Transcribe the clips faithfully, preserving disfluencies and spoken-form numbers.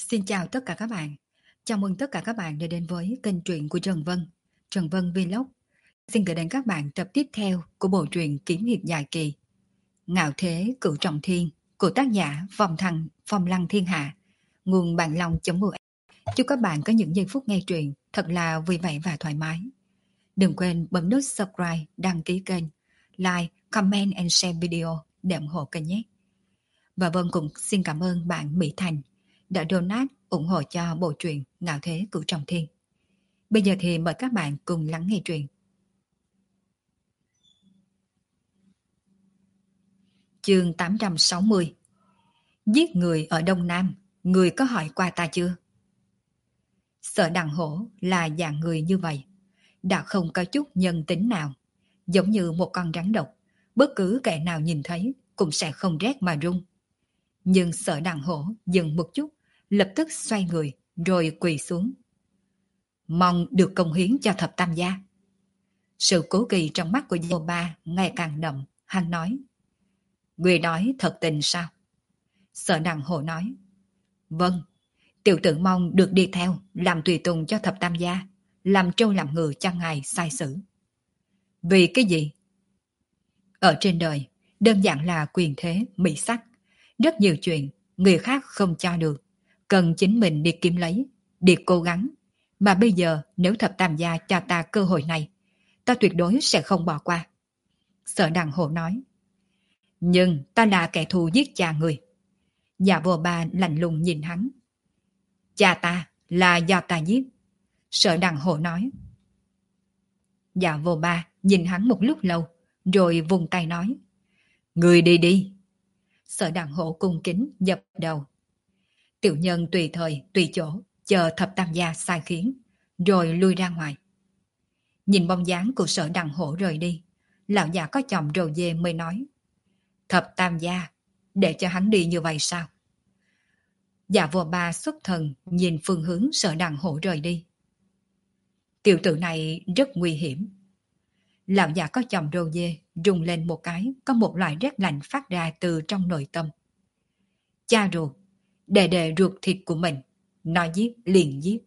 Xin chào tất cả các bạn. Chào mừng tất cả các bạn đã đến với kênh truyện của Trần Vân, Trần Vân Vlog. Xin gửi đến các bạn tập tiếp theo của bộ truyện kiếm hiệp dài kỳ Ngạo Thế Cửu Trọng Thiên của tác giả Phong Thăng, Phong Lăng Thiên Hạ, nguồn bạn long chấm u a. Chúc các bạn có những giây phút nghe truyện thật là vui vẻ và thoải mái. Đừng quên bấm nút subscribe, đăng ký kênh, like, comment and share video để ủng hộ kênh nhé. Và Vân cũng xin cảm ơn bạn Mỹ Thành đã donate ủng hộ cho bộ truyện Ngạo Thế Cửu Trọng Thiên. Bây giờ thì mời các bạn cùng lắng nghe truyện. Chương tám trăm sáu mươi. Giết người ở Đông Nam, người có hỏi qua ta chưa? Sở Đằng Hổ là dạng người như vậy, đã không có chút nhân tính nào, giống như một con rắn độc, bất cứ kẻ nào nhìn thấy cũng sẽ không rét mà run. Nhưng Sở Đằng Hổ dừng một chút, lập tức xoay người rồi quỳ xuống. Mong được công hiến cho thập tam gia. Sự cố kỵ trong mắt của Vô Ba ngày càng đậm, hắn nói: Người nói thật tình sao? Sở Đằng Hổ nói: Vâng, tiểu tử mong được đi theo, làm tùy tùng cho thập tam gia, làm trâu làm ngựa cho ngài sai sử. Vì cái gì? Ở trên đời, đơn giản là quyền thế, mỹ sắc. Rất nhiều chuyện, người khác không cho được, cần chính mình đi kiếm lấy, đi cố gắng. Mà bây giờ nếu thập tam gia cho ta cơ hội này, ta tuyệt đối sẽ không bỏ qua. Sở Đằng Hổ nói: Nhưng ta là kẻ thù giết cha người. Dạ Vô Ba lạnh lùng nhìn hắn. Cha ta là do ta giết. Sở Đằng Hổ nói. Dạ Vô Ba nhìn hắn một lúc lâu, rồi vùng tay nói: Người đi đi. Sở Đằng Hổ cung kính dập đầu. Tiểu nhân tùy thời, tùy chỗ, chờ thập tam gia sai khiến, rồi lui ra ngoài. Nhìn bóng dáng của Sở Đằng Hổ rời đi, lão già có chồng râu dê mới nói: Thập tam gia, để cho hắn đi như vậy sao? Dạ Vô Ba xuất thần nhìn phương hướng Sở Đằng Hổ rời đi. Tiểu tử này rất nguy hiểm. Lão già có chồng râu dê rung lên một cái, có một loại rét lạnh phát ra từ trong nội tâm. Cha ruột, đệ đệ ruột thịt của mình, nói giết liền giết.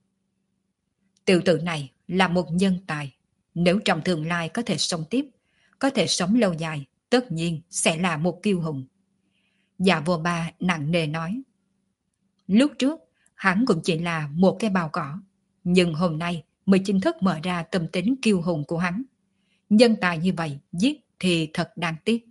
Tiểu tử này là một nhân tài, nếu trong tương lai có thể sống tiếp, có thể sống lâu dài, tất nhiên sẽ là một kiêu hùng. Dạ Vô Ba nặng nề nói. Lúc trước, hắn cũng chỉ là một cái bào cỏ, nhưng hôm nay mới chính thức mở ra tâm tính kiêu hùng của hắn. Nhân tài như vậy, giết thì thật đáng tiếc.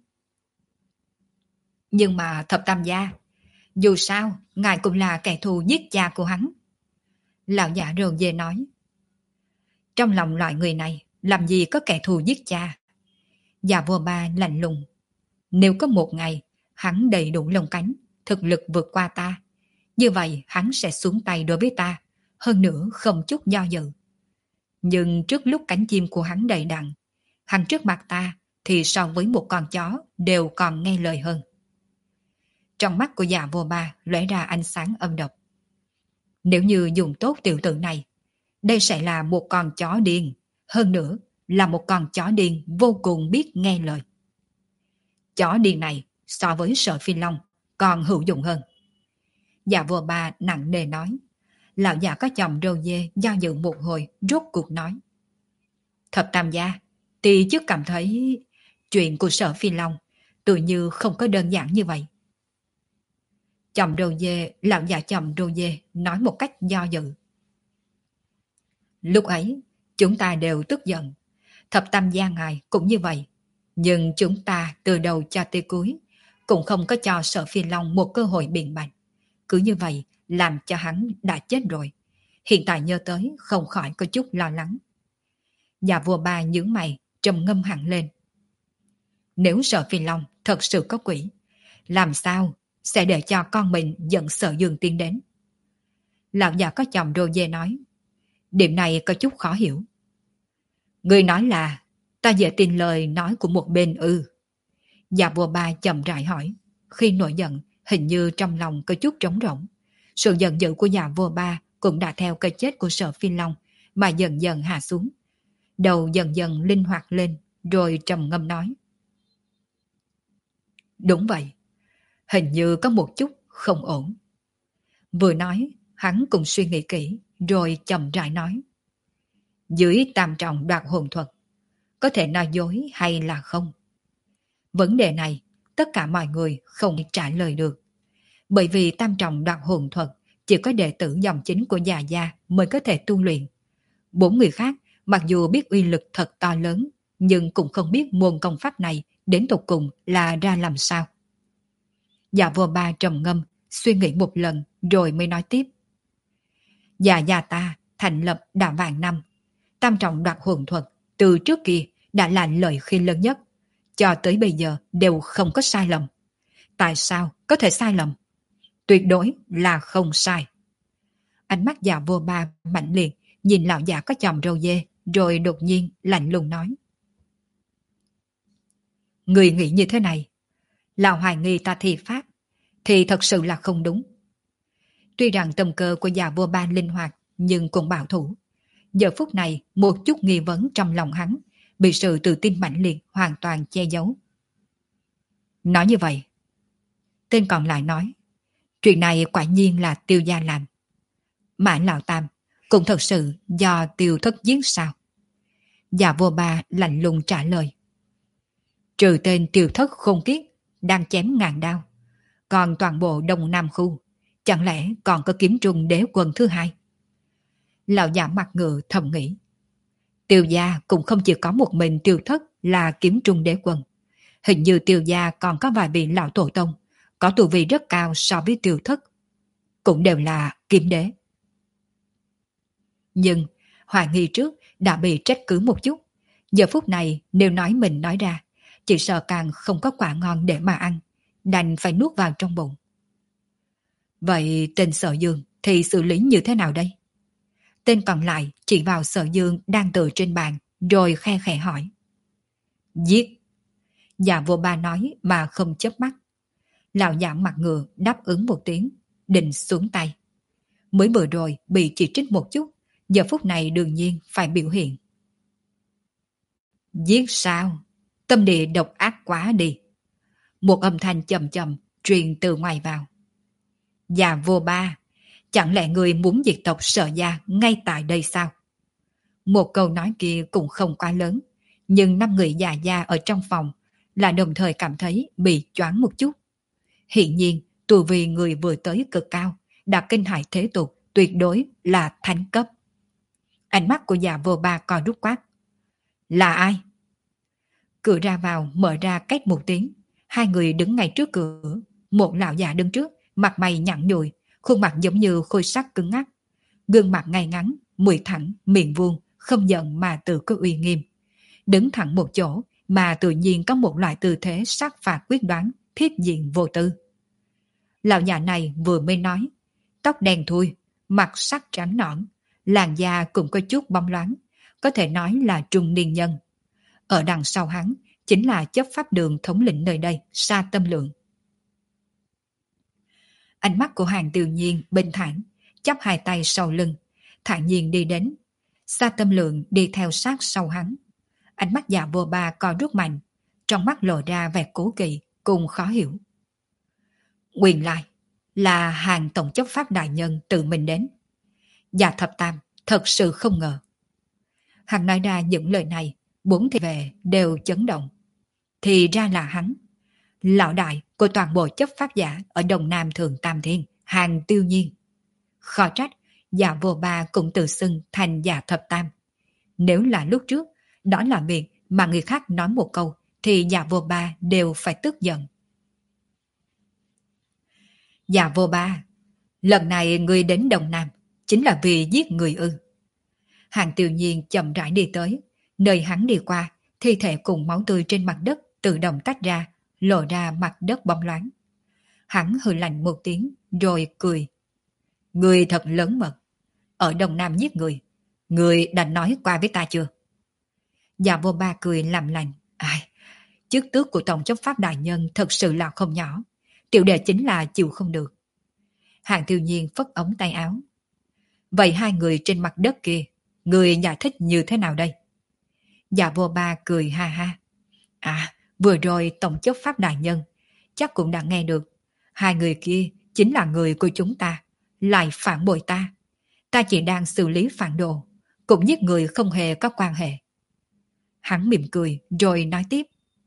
Nhưng mà thập tam gia, dù sao, ngài cũng là kẻ thù giết cha của hắn. Lão giả râu dê nói. Trong lòng loại người này, làm gì có kẻ thù giết cha? Dạ Vô Ba lạnh lùng. Nếu có một ngày, hắn đầy đủ lông cánh, thực lực vượt qua ta, như vậy hắn sẽ xuống tay đối với ta, hơn nữa không chút do dự. Nhưng trước lúc cánh chim của hắn đầy đặn, hắn trước mặt ta thì so với một con chó đều còn nghe lời hơn. Trong mắt của Dạ Vô Ba lóe ra ánh sáng âm độc. Nếu như dùng tốt tiểu tử này, đây sẽ là một con chó điên, hơn nữa là một con chó điên vô cùng biết nghe lời. Chó điên này so với Sở Phi Long còn hữu dụng hơn. Dạ Vô Ba nặng nề nói. Lão già có chồng râu dê do dự một hồi, rốt cuộc nói. Thập tam gia, thì trước cảm thấy chuyện của Sở Phi Long tự như không có đơn giản như vậy. Chồng râu dê, lão già chồng râu dê nói một cách do dự. Lúc ấy, chúng ta đều tức giận. Thập tam gia ngài cũng như vậy. Nhưng chúng ta từ đầu cho tới cuối cũng không có cho Sở Phi Long một cơ hội biện bạch. Cứ như vậy làm cho hắn đã chết rồi. Hiện tại nhớ tới không khỏi có chút lo lắng. Nhà vua Ba nhướng mày trầm ngâm hẳn lên. Nếu Sở Phi Long thật sự có quỷ, làm sao sẽ để cho con mình dẫn Sở Dương Tiên đến? Lão già có chồng rô dê nói. Điểm này có chút khó hiểu. Người nói là ta dễ tin lời nói của một bên ư? Dạ vua Ba chậm rãi hỏi. Khi nổi giận, hình như trong lòng có chút trống rỗng. Sự giận dữ của dạ vua Ba cũng đã theo cái chết của Sở Phi Long mà dần dần hạ xuống. Đầu dần dần linh hoạt lên, rồi trầm ngâm nói. Đúng vậy, hình như có một chút không ổn. Vừa nói, hắn cùng suy nghĩ kỹ, rồi chậm rãi nói. Dưới tam trọng đoạt hồn thuật, có thể nói dối hay là không? Vấn đề này, tất cả mọi người không trả lời được. Bởi vì tam trọng đoạt hồn thuật chỉ có đệ tử dòng chính của già gia mới có thể tu luyện. Bốn người khác, mặc dù biết uy lực thật to lớn, nhưng cũng không biết môn công pháp này đến tột cùng là ra làm sao. Dạ vô ba trầm ngâm, suy nghĩ một lần rồi mới nói tiếp. Dạ gia ta thành lập đã vạn năm. Tam trọng đoạt hồn thuật từ trước kia đã là lợi khi lớn nhất. Cho tới bây giờ đều không có sai lầm. Tại sao có thể sai lầm? Tuyệt đối là không sai. Ánh mắt dạ vô ba mạnh liệt nhìn lão giả có chòm râu dê, rồi đột nhiên lạnh lùng nói. Người nghĩ như thế này, lão hoài nghi ta thi pháp, thì thật sự là không đúng. Tuy rằng tâm cơ của dạ vô ba linh hoạt, nhưng cũng bảo thủ. Giờ phút này, một chút nghi vấn trong lòng hắn, bị sự tự tin mãnh liệt hoàn toàn che giấu. Nói như vậy, tên còn lại nói, chuyện này quả nhiên là Tiêu gia làm. Mã lão tam cũng thật sự do Tiêu thất giết sao? Dạ vô ba lạnh lùng trả lời. Trừ tên Tiêu thất khôn kiết đang chém ngàn đao, còn toàn bộ Đông Nam khu, chẳng lẽ còn có kiếm trung đế quân thứ hai? Lão giả mặt ngựa thầm nghĩ. Tiêu gia cũng không chỉ có một mình Tiêu thất là kiếm trung đế quân. Hình như Tiêu gia còn có vài vị lão tổ tông, có tu vi rất cao so với Tiêu thất, cũng đều là kiếm đế. Nhưng hoài nghi trước đã bị trách cứ một chút. Giờ phút này nếu nói mình nói ra, chỉ sợ càng không có quả ngon để mà ăn, đành phải nuốt vào trong bụng. Vậy tên Sở Dương thì xử lý như thế nào đây? Tên còn lại chỉ vào Sở Dương đang tựa trên bàn, rồi khe khẽ hỏi. Giết. Dạ vô ba nói mà không chớp mắt. Lão giả mặt ngựa đáp ứng một tiếng, định xuống tay. Mới vừa rồi bị chỉ trích một chút, giờ phút này đương nhiên phải biểu hiện. Giết sao? Tâm địa độc ác quá đi. Một âm thanh chậm chậm truyền từ ngoài vào. Dạ vô ba, chẳng lẽ người muốn diệt tộc Sở gia ngay tại đây sao? Một câu nói kia cũng không quá lớn, nhưng năm người già gia ở trong phòng là đồng thời cảm thấy bị choáng một chút. Hiện nhiên, tu vi người vừa tới cực cao, đã kinh hại thế tục, tuyệt đối là thánh cấp. Ánh mắt của già vô ba co rút quát. Là ai? Cửa ra vào mở ra cách một tiếng. Hai người đứng ngay trước cửa. Một lão già đứng trước, mặt mày nhẵn nhụi, khuôn mặt giống như khôi sắt cứng ngắc. Gương mặt ngay ngắn, mũi thẳng, miệng vuông, không giận mà tự có uy nghiêm. Đứng thẳng một chỗ mà tự nhiên có một loại tư thế sát phạt quyết đoán, thiết diện vô tư. Lão già này vừa mới nói, tóc đen thui, mặt sắc trắng nõn, làn da cũng có chút bóng loáng, có thể nói là trung niên nhân. Ở đằng sau hắn chính là chấp pháp đường thống lĩnh nơi đây, Sa Tâm Lượng. Ánh mắt của Hàng Tiêu Nhiên bình thản, chắp hai tay sau lưng, thản nhiên đi đến. Sa Tâm Lượng đi theo sát sau hắn. Ánh mắt dạ vô ba co rút mạnh, trong mắt lộ ra vẻ cố kỵ cùng khó hiểu. Nguyên lai là Hàng tổng chấp pháp đại nhân tự mình đến. Dạ thập tam thật sự không ngờ. Hắn nói ra những lời này, bốn thị vệ đều chấn động. Thì ra là hắn, lão đại của toàn bộ chấp pháp giả ở Đông Nam Thường Tam Thiên, Hàng Tiêu Nhiên. Khó trách dạ vô ba cũng tự xưng thành dạ thập tam. Nếu là lúc trước, đó là việc mà người khác nói một câu thì dạ vô ba đều phải tức giận. Dạ vô ba, lần này người đến Đông Nam chính là vì giết người ư? Hàng Tiêu Nhiên chậm rãi đi tới, nơi hắn đi qua, thi thể cùng máu tươi trên mặt đất tự động tách ra, lộ ra mặt đất bóng loáng. Hắn hừ lạnh một tiếng, rồi cười. Người thật lớn mật. Ở Đông Nam giết người, người đã nói qua với ta chưa? Dạ vô ba cười làm lành. Ai, chức tước của tổng chấp pháp đại nhân thật sự là không nhỏ. Tiểu đệ chính là chịu không được. Hàng Tiêu Nhiên phất ống tay áo. Vậy hai người trên mặt đất kia, người giải thích như thế nào đây? Dạ vô ba cười ha ha. À, vừa rồi tổng chấp pháp đại nhân chắc cũng đã nghe được. Hai người kia chính là người của chúng ta, lại phản bội ta. Ta chỉ đang xử lý phản đồ, cũng giết người không hề có quan hệ. Hắn mỉm cười rồi nói tiếp.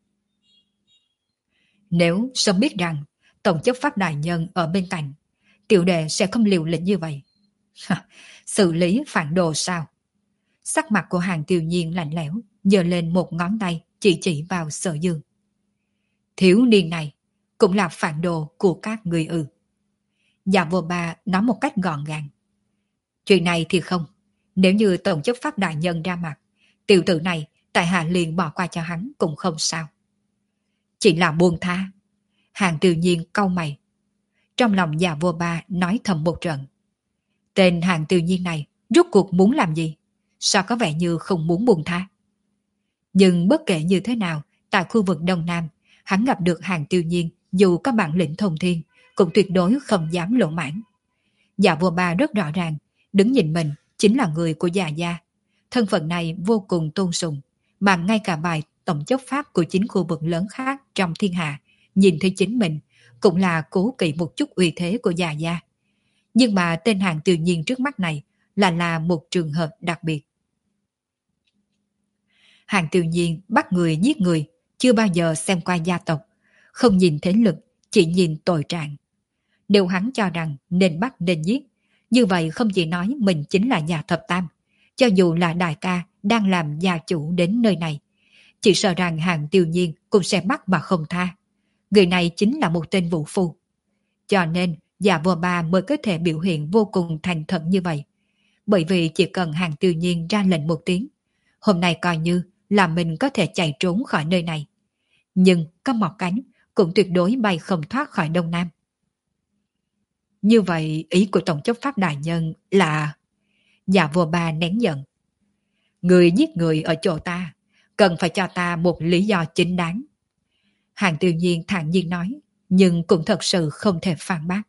Nếu sớm biết rằng tổng chấp pháp đại nhân ở bên cạnh, tiểu đệ sẽ không liều lĩnh như vậy. Xử lý phản đồ sao? Sắc mặt của Hàng Tiêu Nhiên lạnh lẽo, giơ lên một ngón tay chỉ chỉ vào Sở Dương. Thiếu niên này cũng là phản đồ của các người ư? Dạ vô ba nói một cách gọn gàng. Chuyện này thì không. Nếu như tổng chấp pháp đại nhân ra mặt, tiểu tử này tại hạ liền bỏ qua cho hắn cũng không sao. Chỉ là buông tha. Hàng Tiêu Nhiên cau mày. Trong lòng già vô ba nói thầm một trận. Tên Hàng Tiêu Nhiên này rốt cuộc muốn làm gì? Sao có vẻ như không muốn buông tha? Nhưng bất kể như thế nào, tại khu vực Đông Nam, hắn gặp được Hàng Tiêu Nhiên dù có bản lĩnh thông thiên, cũng tuyệt đối không dám lộ mãn. Dạ vô ba rất rõ ràng, đứng nhìn mình chính là người của già gia. Thân phận này vô cùng tôn sùng, mà ngay cả vài tổng chấp pháp của chính khu vực lớn khác trong thiên hạ, nhìn thấy chính mình, cũng là cố kỵ một chút uy thế của già gia. Nhưng mà tên Hàng Tiêu Nhiên trước mắt này là là một trường hợp đặc biệt. Hàng Tiêu Nhiên bắt người giết người, chưa bao giờ xem qua gia tộc, không nhìn thế lực, chỉ nhìn tội trạng. Nếu hắn cho rằng nên bắt nên giết, như vậy không chỉ nói mình chính là nhà thập tam, cho dù là đại ca đang làm gia chủ đến nơi này, chỉ sợ rằng Hàng Tiêu Nhiên cũng sẽ bắt mà không tha. Người này chính là một tên vũ phu. Cho nên Dạ vô ba mới có thể biểu hiện vô cùng thành thật như vậy. Bởi vì chỉ cần Hàng Tiêu Nhiên ra lệnh một tiếng, hôm nay coi như là mình có thể chạy trốn khỏi nơi này. Nhưng có mọc cánh cũng tuyệt đối bay không thoát khỏi Đông Nam. Như vậy ý của tổng chấp pháp đại nhân là... Dạ vô ba nén giận. Người giết người ở chỗ ta, cần phải cho ta một lý do chính đáng. Hàng Tiêu Nhiên thản nhiên nói, nhưng cũng thật sự không thể phản bác.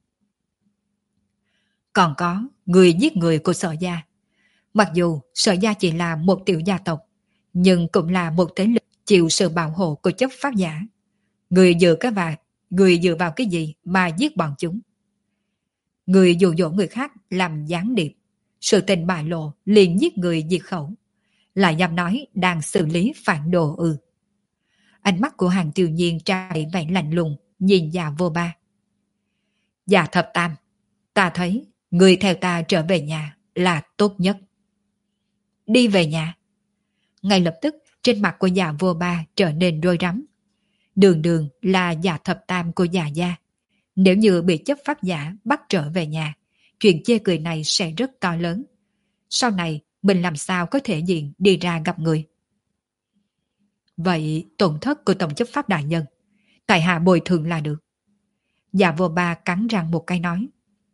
Còn có người giết người của Sở gia. Mặc dù Sở gia chỉ là một tiểu gia tộc, nhưng cũng là một thế lực chịu sự bảo hộ của chấp pháp giả. Người dựa cái vạt, người dựa vào cái gì mà giết bọn chúng? Người dụ dỗ người khác làm gián điệp, sự tình bại lộ liền giết người diệt khẩu, lại dám nói đang xử lý phản đồ ư? Ánh mắt của Hàng Tiêu Nhiên trai vẻ lạnh lùng nhìn Dạ vô ba. Dạ thập tam, ta thấy người theo ta trở về nhà là tốt nhất. Đi về nhà. Ngay lập tức trên mặt của Dạ vô ba trở nên rối rắm. Đường đường là Dạ thập tam của Dạ gia. Nếu như bị chấp pháp giả bắt trở về nhà, chuyện chê cười này sẽ rất to lớn. Sau này mình làm sao có thể diện đi ra gặp người? Vậy tổn thất của tổng chấp pháp đại nhân, tại hạ bồi thường là được. Dạ vô ba cắn răng một cái nói.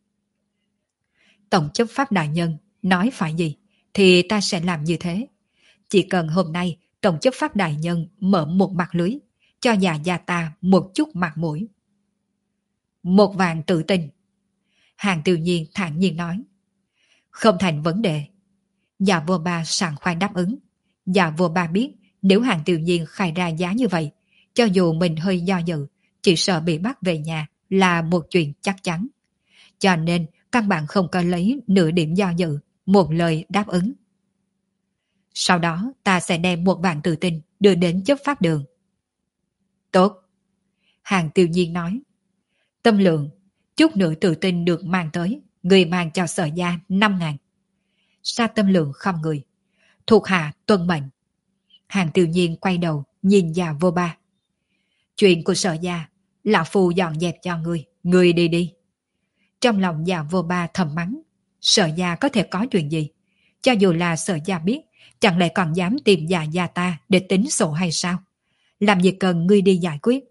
Tổng chấp pháp đại nhân nói phải gì thì ta sẽ làm như thế. Chỉ cần hôm nay tổng chấp pháp đại nhân mở một mặt lưới, cho già gia ta một chút mặt mũi. Một vạn tự tin. Hàng Tiêu Nhiên thản nhiên nói. Không thành vấn đề. Dạ vô ba sảng khoái đáp ứng. Dạ vô ba biết nếu Hàng Tiêu Nhiên khai ra giá như vậy, cho dù mình hơi do dự, chỉ sợ bị bắt về nhà là một chuyện chắc chắn. Cho nên căn bản không có lấy nửa điểm do dự, một lời đáp ứng. Sau đó ta sẽ đem một vạn tự tin đưa đến chấp pháp đường. Tốt. Hàng Tiêu Nhiên nói. Tâm lượng, chút nữa tự tin được mang tới, người mang cho Sở gia năm ngàn. Sa Tâm Lượng không người. Thuộc hạ tuân mệnh. Hàng Tiêu Nhiên quay đầu nhìn Dạ vô ba. Chuyện của Sở gia, lão phu dọn dẹp cho người, người đi đi. Trong lòng Dạ vô ba thầm mắng. Sở gia có thể có chuyện gì? Cho dù là Sở gia biết, chẳng lẽ còn dám tìm Dạ gia ta để tính sổ hay sao? Làm gì cần ngươi đi giải quyết?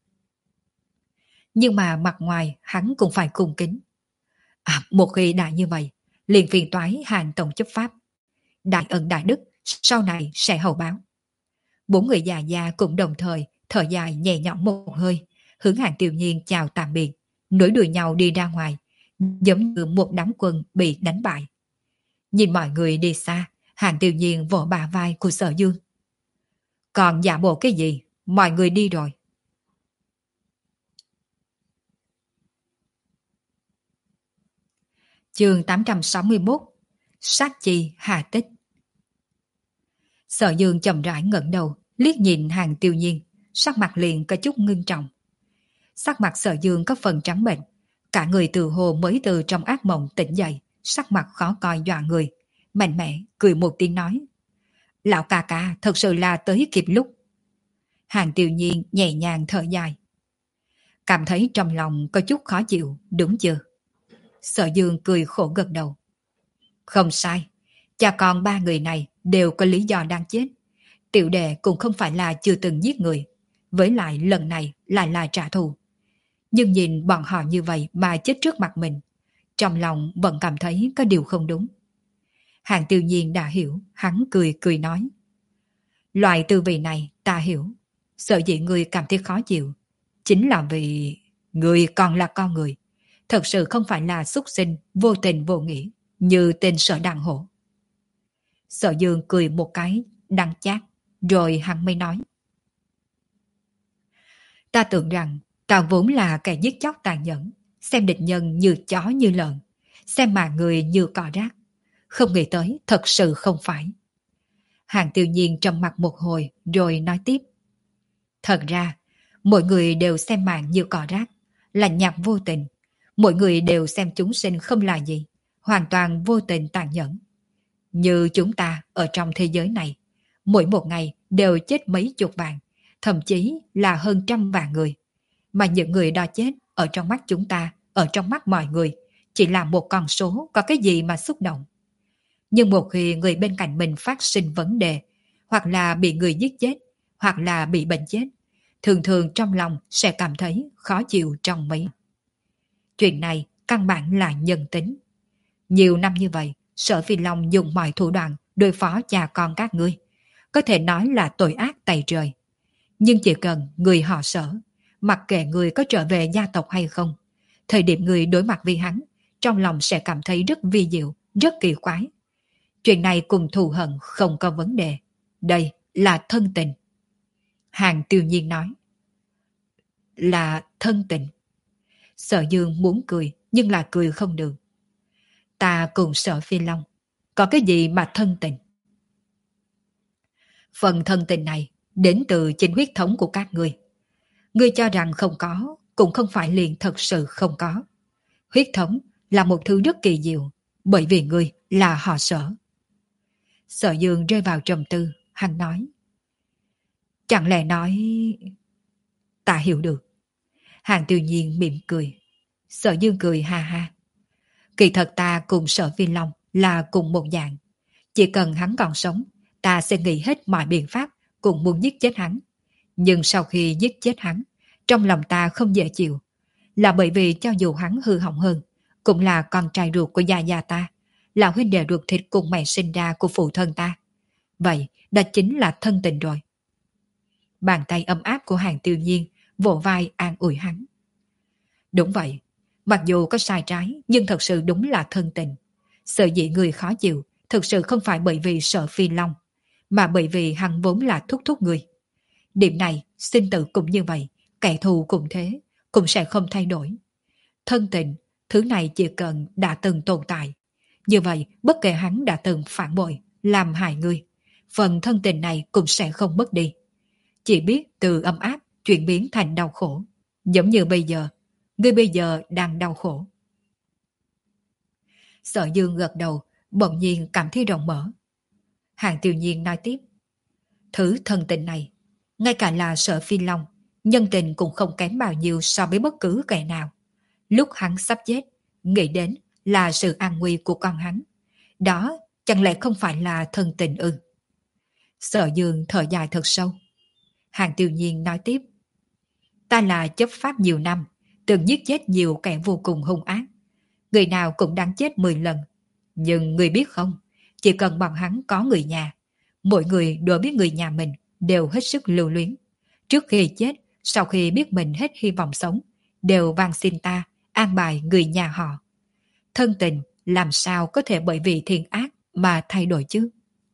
Nhưng mà mặt ngoài hắn cũng phải cung kính. À, một khi đã như vậy, liền phiền toái Hàng tổng chấp pháp. Đại ân đại đức, sau này sẽ hậu báo. Bốn người già già cũng đồng thời thở dài nhẹ nhõm một hơi, hướng Hàng Tiêu Nhiên chào tạm biệt, nối đuôi nhau đi ra ngoài, giống như một đám quân bị đánh bại. Nhìn mọi người đi xa, Hàng Tiêu Nhiên vỗ bả vai của Sở Dương. Còn giả bộ cái gì? Mọi người đi rồi. Chương tám trăm sáu mươi mốt. Sát chi hà tích. Sở Dương chậm rãi ngẩng đầu, liếc nhìn Hàng Tiêu Nhiên, sắc mặt liền có chút ngưng trọng. Sắc mặt Sở Dương có phần trắng bệch, cả người từ hồ mới từ trong ác mộng tỉnh dậy, sắc mặt khó coi dọa người, mạnh mẽ cười một tiếng nói: "Lão ca ca thật sự là tới kịp lúc." Hàng Tiêu Nhiên nhẹ nhàng thở dài, cảm thấy trong lòng có chút khó chịu, đúng chưa? Sở Dương cười khổ gật đầu. Không sai, cha con ba người này đều có lý do đang chết. Tiểu đệ cũng không phải là chưa từng giết người, với lại lần này lại là trả thù. Nhưng nhìn bọn họ như vậy mà chết trước mặt mình, trong lòng vẫn cảm thấy có điều không đúng. Hàng Tiêu Nhiên đã hiểu, hắn cười cười nói: loại tư vị này ta hiểu, sợ dĩ người cảm thấy khó chịu, chính là vì người còn là con người, thật sự không phải là súc sinh vô tình vô nghĩa như tên Sở Đằng Hổ. Sở Dương cười một cái đắng chát, rồi hắn mới nói: ta tưởng rằng ta vốn là kẻ giết chóc tàn nhẫn, xem địch nhân như chó như lợn, xem mà người như cỏ rác. Không nghĩ tới thật sự không phải. Hàng Tiêu Nhiên trầm mặt một hồi rồi nói tiếp: thật ra mọi người đều xem mạng như cỏ rác, lạnh nhạt vô tình. Mọi người đều xem chúng sinh không là gì, hoàn toàn vô tình tàn nhẫn. Như chúng ta ở trong thế giới này, mỗi một ngày đều chết mấy chục vạn, thậm chí là hơn trăm vạn người. Mà những người đó chết ở trong mắt chúng ta, ở trong mắt mọi người, chỉ là một con số, có cái gì mà xúc động. Nhưng một khi người bên cạnh mình phát sinh vấn đề, hoặc là bị người giết chết, hoặc là bị bệnh chết, thường thường trong lòng sẽ cảm thấy khó chịu trong mấy. Chuyện này căn bản là nhân tính. Nhiều năm như vậy, Sở Phi Long dùng mọi thủ đoạn đối phó cha con các ngươi, có thể nói là tội ác tày trời. Nhưng chỉ cần người họ Sở, mặc kệ người có trở về gia tộc hay không, thời điểm người đối mặt với hắn, trong lòng sẽ cảm thấy rất vi diệu, rất kỳ quái. Chuyện này cùng thù hận không có vấn đề. Đây là thân tình. Hàng Tiêu Nhiên nói: là thân tình. Sở Dương muốn cười, nhưng là cười không được. Ta cùng Sở Phi Long, có cái gì mà thân tình? Phần thân tình này đến từ chính huyết thống của các ngươi. Ngươi cho rằng không có, cũng không phải liền thật sự không có. Huyết thống là một thứ rất kỳ diệu, bởi vì ngươi là họ Sở. Sở Dương rơi vào trầm tư, hắn nói: chẳng lẽ nói... Ta hiểu được. Hàng Tiêu Nhiên mỉm cười. Sở Dương cười ha ha. Kỳ thật ta cùng Sở Phi Long là cùng một dạng. Chỉ cần hắn còn sống, ta sẽ nghĩ hết mọi biện pháp cùng muốn giết chết hắn. Nhưng sau khi giết chết hắn, trong lòng ta không dễ chịu. Là bởi vì cho dù hắn hư hỏng hơn, cũng là con trai ruột của gia gia ta, là huynh đệ ruột thịt cùng mẹ sinh ra của phụ thân ta. Vậy, đó chính là thân tình rồi. Bàn tay ấm áp của Hàng Tiêu Nhiên vỗ vai an ủi hắn. Đúng vậy, mặc dù có sai trái, nhưng thật sự đúng là thân tình. Sợ dĩ người khó chịu, thực sự không phải bởi vì Sở Phi Long, mà bởi vì hắn vốn là thúc thúc người. Điểm này, sinh tử cũng như vậy, kẻ thù cũng thế, cũng sẽ không thay đổi. Thân tình, thứ này chỉ cần đã từng tồn tại. Như vậy, bất kể hắn đã từng phản bội, làm hại người, phần thân tình này cũng sẽ không mất đi. Chỉ biết từ ấm áp chuyển biến thành đau khổ. Giống như bây giờ, ngươi bây giờ đang đau khổ. Sở Dương gật đầu, bỗng nhiên cảm thấy rộng mở. Hàng Tiêu Nhiên nói tiếp: thứ thân tình này, ngay cả là Sở Phi Long, nhân tình cũng không kém bao nhiêu so với bất cứ kẻ nào. Lúc hắn sắp chết, nghĩ đến là sự an nguy của con hắn. Đó chẳng lẽ không phải là thân tình ư? Sở Dương thở dài thật sâu. Hàng Tiêu Nhiên nói tiếp: ta là chấp pháp nhiều năm, từng giết chết nhiều kẻ vô cùng hung ác. Người nào cũng đáng chết mười lần. Nhưng người biết không, chỉ cần bọn hắn có người nhà, mỗi người đối với người nhà mình đều hết sức lưu luyến. Trước khi chết, sau khi biết mình hết hy vọng sống, đều van xin ta an bài người nhà họ. Thân tình làm sao có thể bởi vì thiện ác mà thay đổi chứ?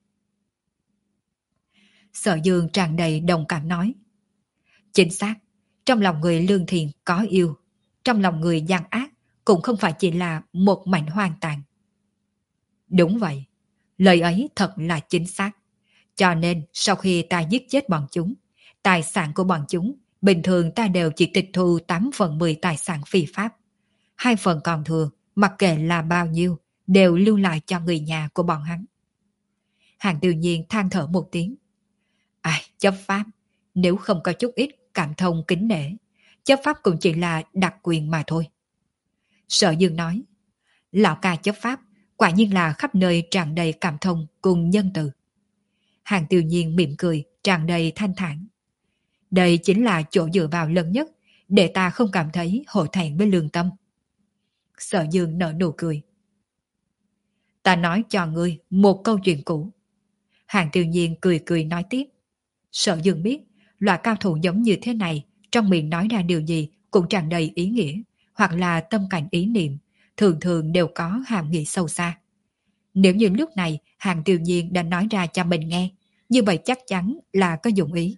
Sở Dương tràn đầy đồng cảm nói: chính xác, trong lòng người lương thiện có yêu, trong lòng người gian ác cũng không phải chỉ là một mảnh hoang tàn. Đúng vậy, lời ấy thật là chính xác. Cho nên sau khi ta giết chết bọn chúng, tài sản của bọn chúng, bình thường ta đều chỉ tịch thu tám phần mười tài sản phi pháp. Hai phần còn thừa, mặc kệ là bao nhiêu, đều lưu lại cho người nhà của bọn hắn. Hàng Tiêu Nhiên than thở một tiếng. Ai, chấp pháp, nếu không có chút ít cảm thông kính nể, chấp pháp cũng chỉ là đặc quyền mà thôi. Sở Dương nói, lão ca chấp pháp, quả nhiên là khắp nơi tràn đầy cảm thông cùng nhân từ. Hàng Tiêu Nhiên mỉm cười, tràn đầy thanh thản. Đây chính là chỗ dựa vào lớn nhất, để ta không cảm thấy hổ thẹn với lương tâm. Sở Dương nở nụ cười. Ta nói cho ngươi một câu chuyện cũ. Hàng Tiêu Nhiên cười cười nói tiếp. Sở Dương biết, loại cao thủ giống như thế này, trong miệng nói ra điều gì cũng tràn đầy ý nghĩa, hoặc là tâm cảnh ý niệm, thường thường đều có hàm nghĩa sâu xa. Nếu như lúc này Hàng Tiêu Nhiên đã nói ra cho mình nghe, như vậy chắc chắn là có dụng ý.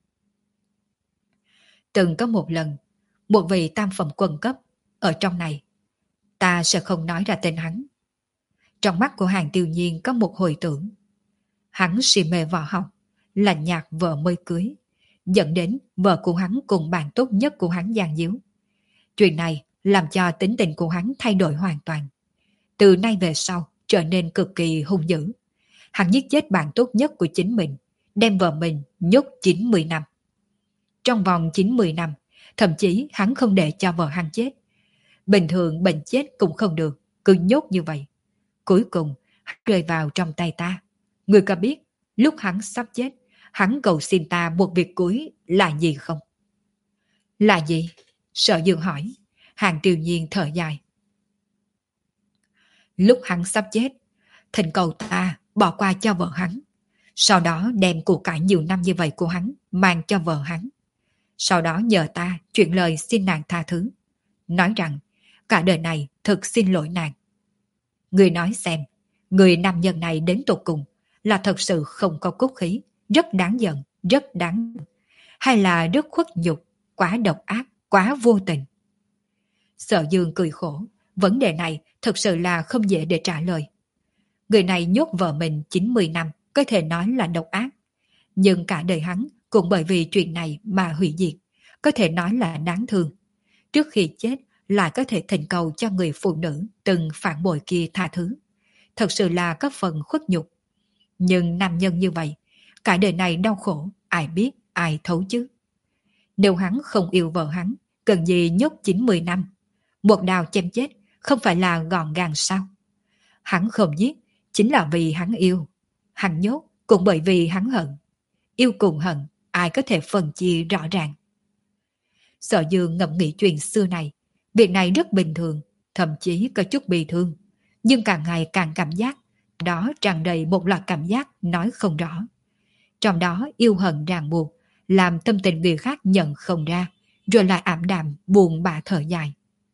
Từng có một lần, một vị tam phẩm quân cấp ở trong này, ta sẽ không nói ra tên hắn. Trong mắt của Hàng Tiêu Nhiên có một hồi tưởng. Hắn si mê võ học, lạnh nhạt vợ mới cưới, dẫn đến vợ của hắn cùng bạn tốt nhất của hắn gian díu. Chuyện này làm cho tính tình của hắn thay đổi hoàn toàn. Từ nay về sau trở nên cực kỳ hung dữ. Hắn giết chết bạn tốt nhất của chính mình, đem vợ mình nhốt chín mươi năm. Trong vòng chín mươi năm, thậm chí hắn không để cho vợ hắn chết. Bình thường bệnh chết cũng không được, cứ nhốt như vậy. Cuối cùng, hắn rơi vào trong tay ta. Người có biết, lúc hắn sắp chết, hắn cầu xin ta một việc cuối là gì không? Là gì? Sở Dương hỏi. Hàng Tiêu Nhiên thở dài. Lúc hắn sắp chết, thỉnh cầu ta bỏ qua cho vợ hắn. Sau đó đem của cải nhiều năm như vậy của hắn mang cho vợ hắn. Sau đó nhờ ta chuyển lời xin nàng tha thứ. Nói rằng cả đời này thực xin lỗi nàng. Người nói xem, người nam nhân này đến tột cùng là thật sự không có cốt khí, rất đáng giận, rất đáng, hay là rất khuất nhục, quá độc ác, quá vô tình. Sở Dương cười khổ, vấn đề này thật sự là không dễ để trả lời. Người này nhốt vợ mình chín mươi năm, có thể nói là độc ác. Nhưng cả đời hắn cũng bởi vì chuyện này mà hủy diệt, có thể nói là đáng thương. Trước khi chết lại có thể thỉnh cầu cho người phụ nữ từng phản bội kia tha thứ. Thật sự là có phần khuất nhục. Nhưng nam nhân như vậy, cả đời này đau khổ, ai biết, ai thấu chứ. Nếu hắn không yêu vợ hắn, cần gì nhốt chín mươi năm. Một đao chém chết, không phải là gọn gàng sao? Hắn không giết, chính là vì hắn yêu. Hắn nhốt cũng bởi vì hắn hận. Yêu cùng hận, ai có thể phân chia rõ ràng. Sở Dương ngẫm nghĩ chuyện xưa này, việc này rất bình thường, thậm chí có chút bi thương, nhưng càng ngày càng cảm giác, đó tràn đầy một loạt cảm giác nói không rõ. Trong đó yêu hận ràng buộc, làm tâm tình người khác nhận không ra, rồi lại ảm đạm buồn bã thở dài.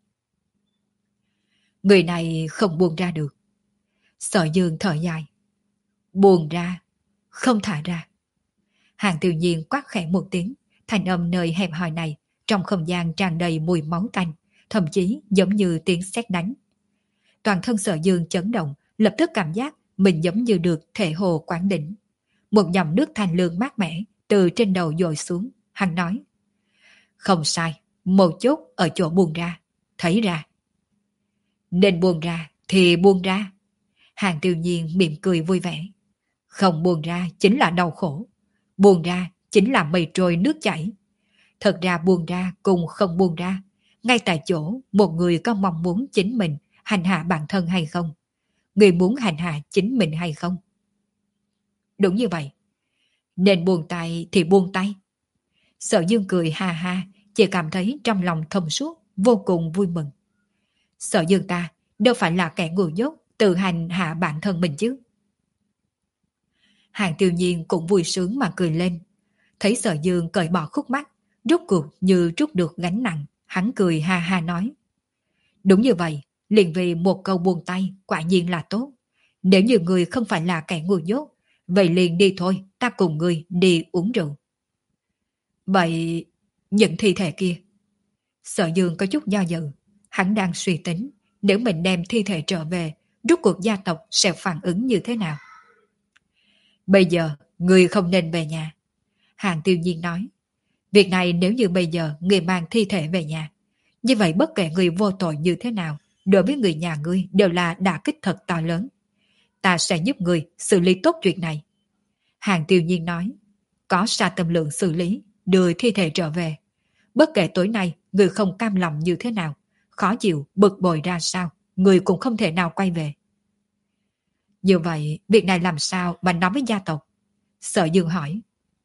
Người này không buông ra được. Sở Dương thở dài. Buông ra, không thả ra. Hàng Tiêu Nhiên quát khẽ một tiếng, thanh âm nơi hẹp hòi này, trong không gian tràn đầy mùi máu tanh, thậm chí giống như tiếng sét đánh. Toàn thân Sở Dương chấn động, lập tức cảm giác mình giống như được thể hồ quán đỉnh. Một dòng nước thanh lương mát mẻ từ trên đầu dội xuống, hắn nói. Không sai, một chốt ở chỗ buông ra, thấy ra. Nên buông ra thì buông ra. Hàng Tiêu Nhiên mỉm cười vui vẻ. Không buông ra chính là đau khổ. Buông ra chính là mây trôi nước chảy. Thật ra buông ra cùng không buông ra, ngay tại chỗ một người có mong muốn chính mình hành hạ bản thân hay không? Người muốn hành hạ chính mình hay không? Đúng như vậy. Nên buông tay thì buông tay. Sở Dương cười ha ha, chỉ cảm thấy trong lòng thông suốt, vô cùng vui mừng. Sở Dương ta đâu phải là kẻ ngu dốt tự hành hạ bản thân mình chứ. Hàng Tiêu Nhiên cũng vui sướng mà cười lên. Thấy Sở Dương cởi bỏ khúc mắc, rốt cuộc như trút được gánh nặng, hắn cười ha ha nói. Đúng như vậy, liền vì một câu buông tay quả nhiên là tốt. Nếu như người không phải là kẻ ngu dốt, vậy liền đi thôi, ta cùng người đi uống rượu. Vậy những thi thể kia? Sở Dương có chút do dự, Hắn đang suy tính, nếu mình đem thi thể trở về, rốt cuộc gia tộc sẽ phản ứng như thế nào. Bây giờ, người không nên về nhà. Hàng Tiêu Nhiên nói, việc này nếu như bây giờ người mang thi thể về nhà, như vậy bất kể người vô tội như thế nào, đối với người nhà ngươi đều là đả kích thật to lớn. Ta sẽ giúp người xử lý tốt chuyện này. Hàng Tiêu Nhiên nói, có sa tâm lượng xử lý, đưa thi thể trở về. Bất kể tối nay người không cam lòng như thế nào, khó chịu, bực bội ra sao, người cũng không thể nào quay về. Như vậy, việc này làm sao mà nói với gia tộc? Sở Dương hỏi.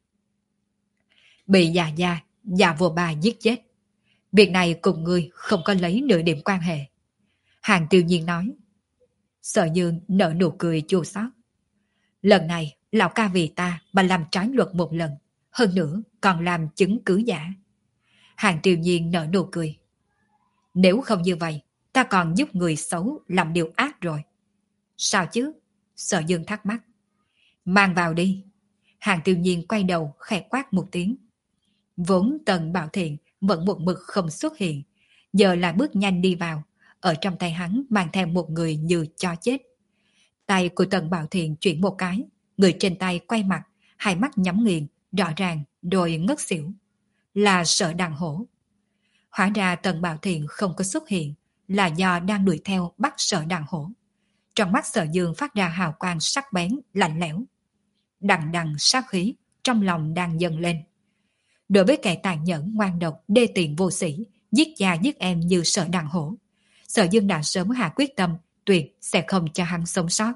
Bị già gia, già vua bà giết chết. Việc này cùng ngươi không có lấy nửa điểm quan hệ. Hàng Tiêu Nhiên nói. Sở Dương nở nụ cười chua xót. Lần này, lão ca vì ta mà làm trái luật một lần, hơn nữa còn làm chứng cứ giả. Hàng Tiêu Nhiên nở nụ cười. Nếu không như vậy, ta còn giúp người xấu làm điều ác rồi. Sao chứ? Sở Dương thắc mắc. Mang vào đi. Hàng Tiêu Nhiên quay đầu khẽ quát một tiếng. Vốn Tần Bảo Thiện vẫn một mực không xuất hiện, giờ lại bước nhanh đi vào, ở trong tay hắn mang theo một người như cho chết. Tay của Tần Bảo Thiện chuyển một cái, người trên tay quay mặt, hai mắt nhắm nghiền, rõ ràng, rồi ngất xỉu. Là Sở Đằng Hổ. Hóa ra Tần Bảo Thiện không có xuất hiện, là do đang đuổi theo bắt Sở Đằng Hổ. Trong mắt Sở Dương phát ra hào quang sắc bén, lạnh lẽo. Đằng đằng sát khí, trong lòng đang dâng lên. Đối với kẻ tàn nhẫn ngoan độc, đê tiện vô sĩ, giết cha giết em như Sở Đằng Hổ, Sở Dương đã sớm hạ quyết tâm, tuyệt sẽ không cho hắn sống sót.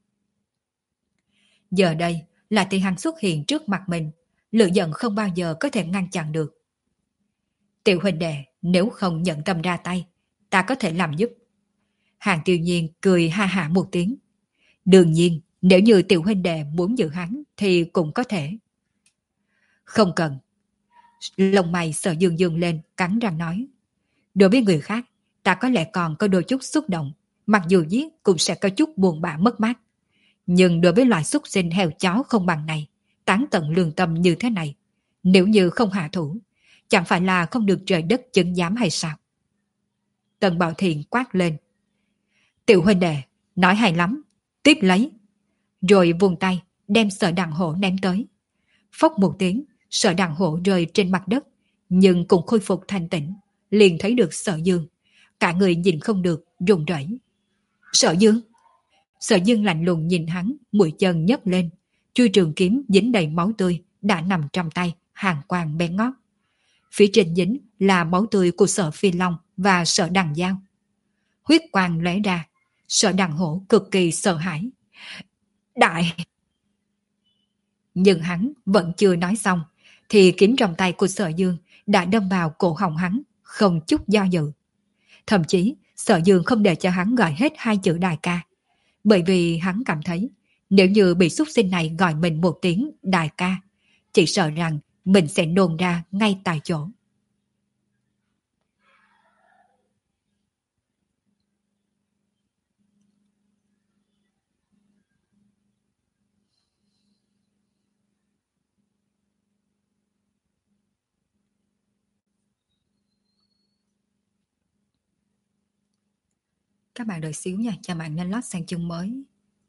Giờ đây là thì hắn xuất hiện trước mặt mình, lửa giận không bao giờ có thể ngăn chặn được. Tiểu huynh đệ, nếu không nhận tâm ra tay, ta có thể làm giúp. Hàng Tiêu Nhiên cười ha hả một tiếng. Đương nhiên, nếu như tiểu huynh đệ muốn giữ hắn thì cũng có thể. Không cần. Lông mày Sở Dương dương lên, cắn răng nói. Đối với người khác, ta có lẽ còn có đôi chút xúc động, mặc dù giết cũng sẽ có chút buồn bã mất mát. Nhưng đối với loại súc sinh heo chó không bằng này, tán tận lương tâm như thế này, nếu như không hạ thủ, chẳng phải là không được trời đất chứng giám hay sao? Tần Bảo Thiện quát lên. Tiểu huynh đệ, nói hay lắm, tiếp lấy. Rồi vùng tay, đem Sở Đằng Hổ ném tới. Phốc một tiếng, Sở Đằng Hổ rơi trên mặt đất, nhưng cũng khôi phục thanh tĩnh, liền thấy được Sở Dương. Cả người nhìn không được, run rẩy. Sở Dương! Sở Dương lạnh lùng nhìn hắn, mũi chân nhấc lên. Chuôi trường kiếm dính đầy máu tươi, đã nằm trong tay, hàn quang bén ngót. Phía trên dính là máu tươi của Sở Phi Long và Sở Đằng Giao. Huyết quang lóe ra, Sở Đằng Hổ cực kỳ sợ hãi. Đại! Nhưng hắn vẫn chưa nói xong, thì kiếm trong tay của Sở Dương đã đâm vào cổ họng hắn, không chút do dự. Thậm chí, Sở Dương không để cho hắn gọi hết hai chữ đại ca. Bởi vì hắn cảm thấy, nếu như bị súc sinh này gọi mình một tiếng đại ca, chỉ sợ rằng mình sẽ nôn ra ngay tại chỗ. Các bạn đợi xíu nha, cho bạn nên lót sang chương mới.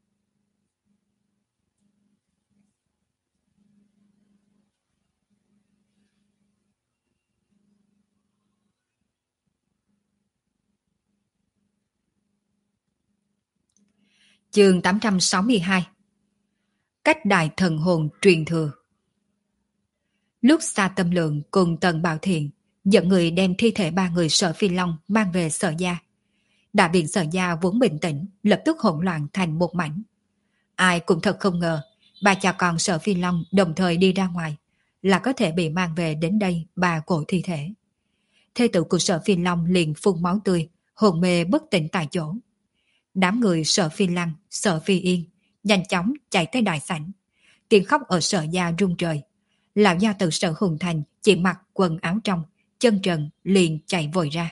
Chương tám trăm sáu mươi hai. Cách đại thần hồn truyền thừa. Lúc Sa Tâm Lượng cùng Tần Bảo Thiện dẫn người đem thi thể ba người Sở Phi Long mang về Sở Gia. Đại viện Sở Gia vốn bình tĩnh, lập tức hỗn loạn thành một mảnh. Ai cũng thật không ngờ, ba cha con Sở Phi Long đồng thời đi ra ngoài, là có thể bị mang về đến đây ba cổ thi thể. Thê tử của Sở Phi Long liền phun máu tươi, hồn mê bất tỉnh tại chỗ. Đám người Sở Phi Lăng, Sở Phi Yên nhanh chóng chạy tới đại sảnh. Tiếng khóc ở Sở Gia rung trời. Lão gia từ Sở Hùng Thành chỉ mặc quần áo trong, chân trần liền chạy vội ra.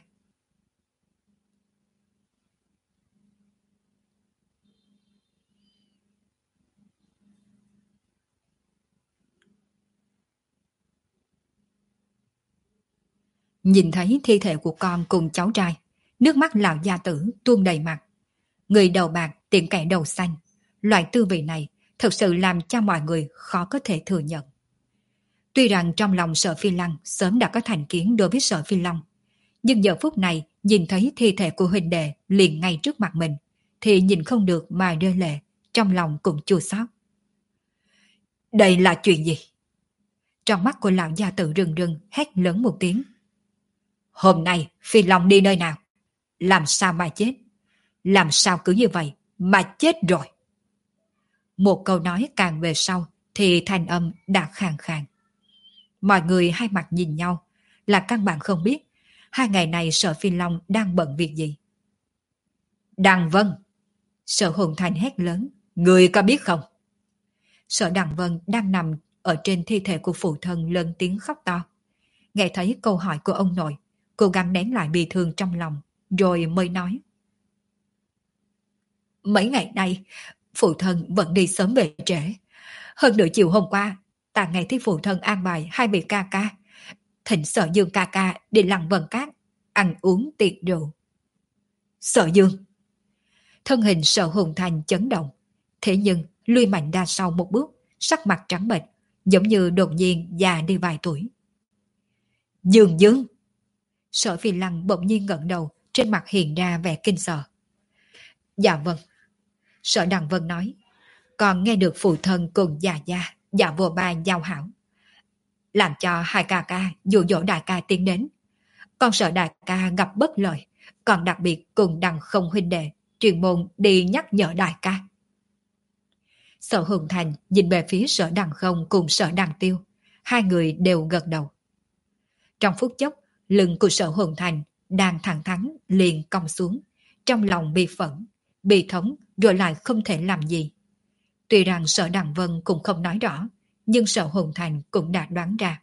Nhìn thấy thi thể của con cùng cháu trai, Nước mắt lão gia tử tuôn đầy mặt. Người đầu bạc tiện kẻ đầu xanh. Loại tư vị này thực sự làm cho mọi người khó có thể thừa nhận. Tuy rằng trong lòng Sở Phi Lăng sớm đã có thành kiến đối với Sở Phi Long, nhưng giờ phút này nhìn thấy thi thể của huynh đệ liền ngay trước mặt mình, thì nhìn không được mà rơi lệ, trong lòng cũng chua xót. Đây là chuyện gì? Trong mắt của lão gia tử rừng rừng hét lớn một tiếng. Hôm nay Phi Long đi nơi nào? Làm sao mà chết? Làm sao cứ như vậy mà chết rồi? Một câu nói càng về sau thì thanh âm đã khàn khàn. Mọi người hai mặt nhìn nhau, là căn bản không biết hai ngày này Sở Phi Long đang bận việc gì. Đằng Vân! Sở Hồn Thành hét lớn. Người có biết không? Sở Đằng Vân đang nằm ở trên thi thể của phụ thân lớn tiếng khóc to. Nghe thấy câu hỏi của ông nội, cố gắng nén lại bi thương trong lòng, rồi mới nói. Mấy ngày nay, phụ thân vẫn đi sớm về trễ. Hơn nửa chiều hôm qua, ta nghe thấy phụ thân an bài hai vị ca ca, thỉnh Sở Dương ca ca đi Lăng Vân Cát, ăn uống tiệc rượu. Sở Dương! Thân hình Sở Hồn Thành chấn động, thế nhưng lui mạnh ra sau một bước, sắc mặt trắng bệch, giống như đột nhiên già đi vài tuổi. Dương Dương! Sở Phi Lăng bỗng nhiên ngẩng đầu, trên mặt hiện ra vẻ kinh sợ. Dạ vâng. Sở Đằng Vân nói, còn nghe được phụ thân cùng già gia, dạ vô ba giao hảo, làm cho hai ca ca dụ dỗ đại ca tiến đến. Con sợ đại ca gặp bất lợi, còn đặc biệt cùng Đằng Không huynh đệ chuyên môn đi nhắc nhở đại ca. Sở Hùng Thành nhìn về phía Sở Đằng Không cùng Sở Đằng Tiêu, hai người đều gật đầu. Trong phút chốc, lưng của Sở Hùng Thành đang thẳng thắn liền cong xuống, trong lòng bị phẫn, bị thống rồi lại không thể làm gì. Tuy rằng Sở Đằng Vân cũng không nói rõ, nhưng Sở Hùng Thành cũng đã đoán ra.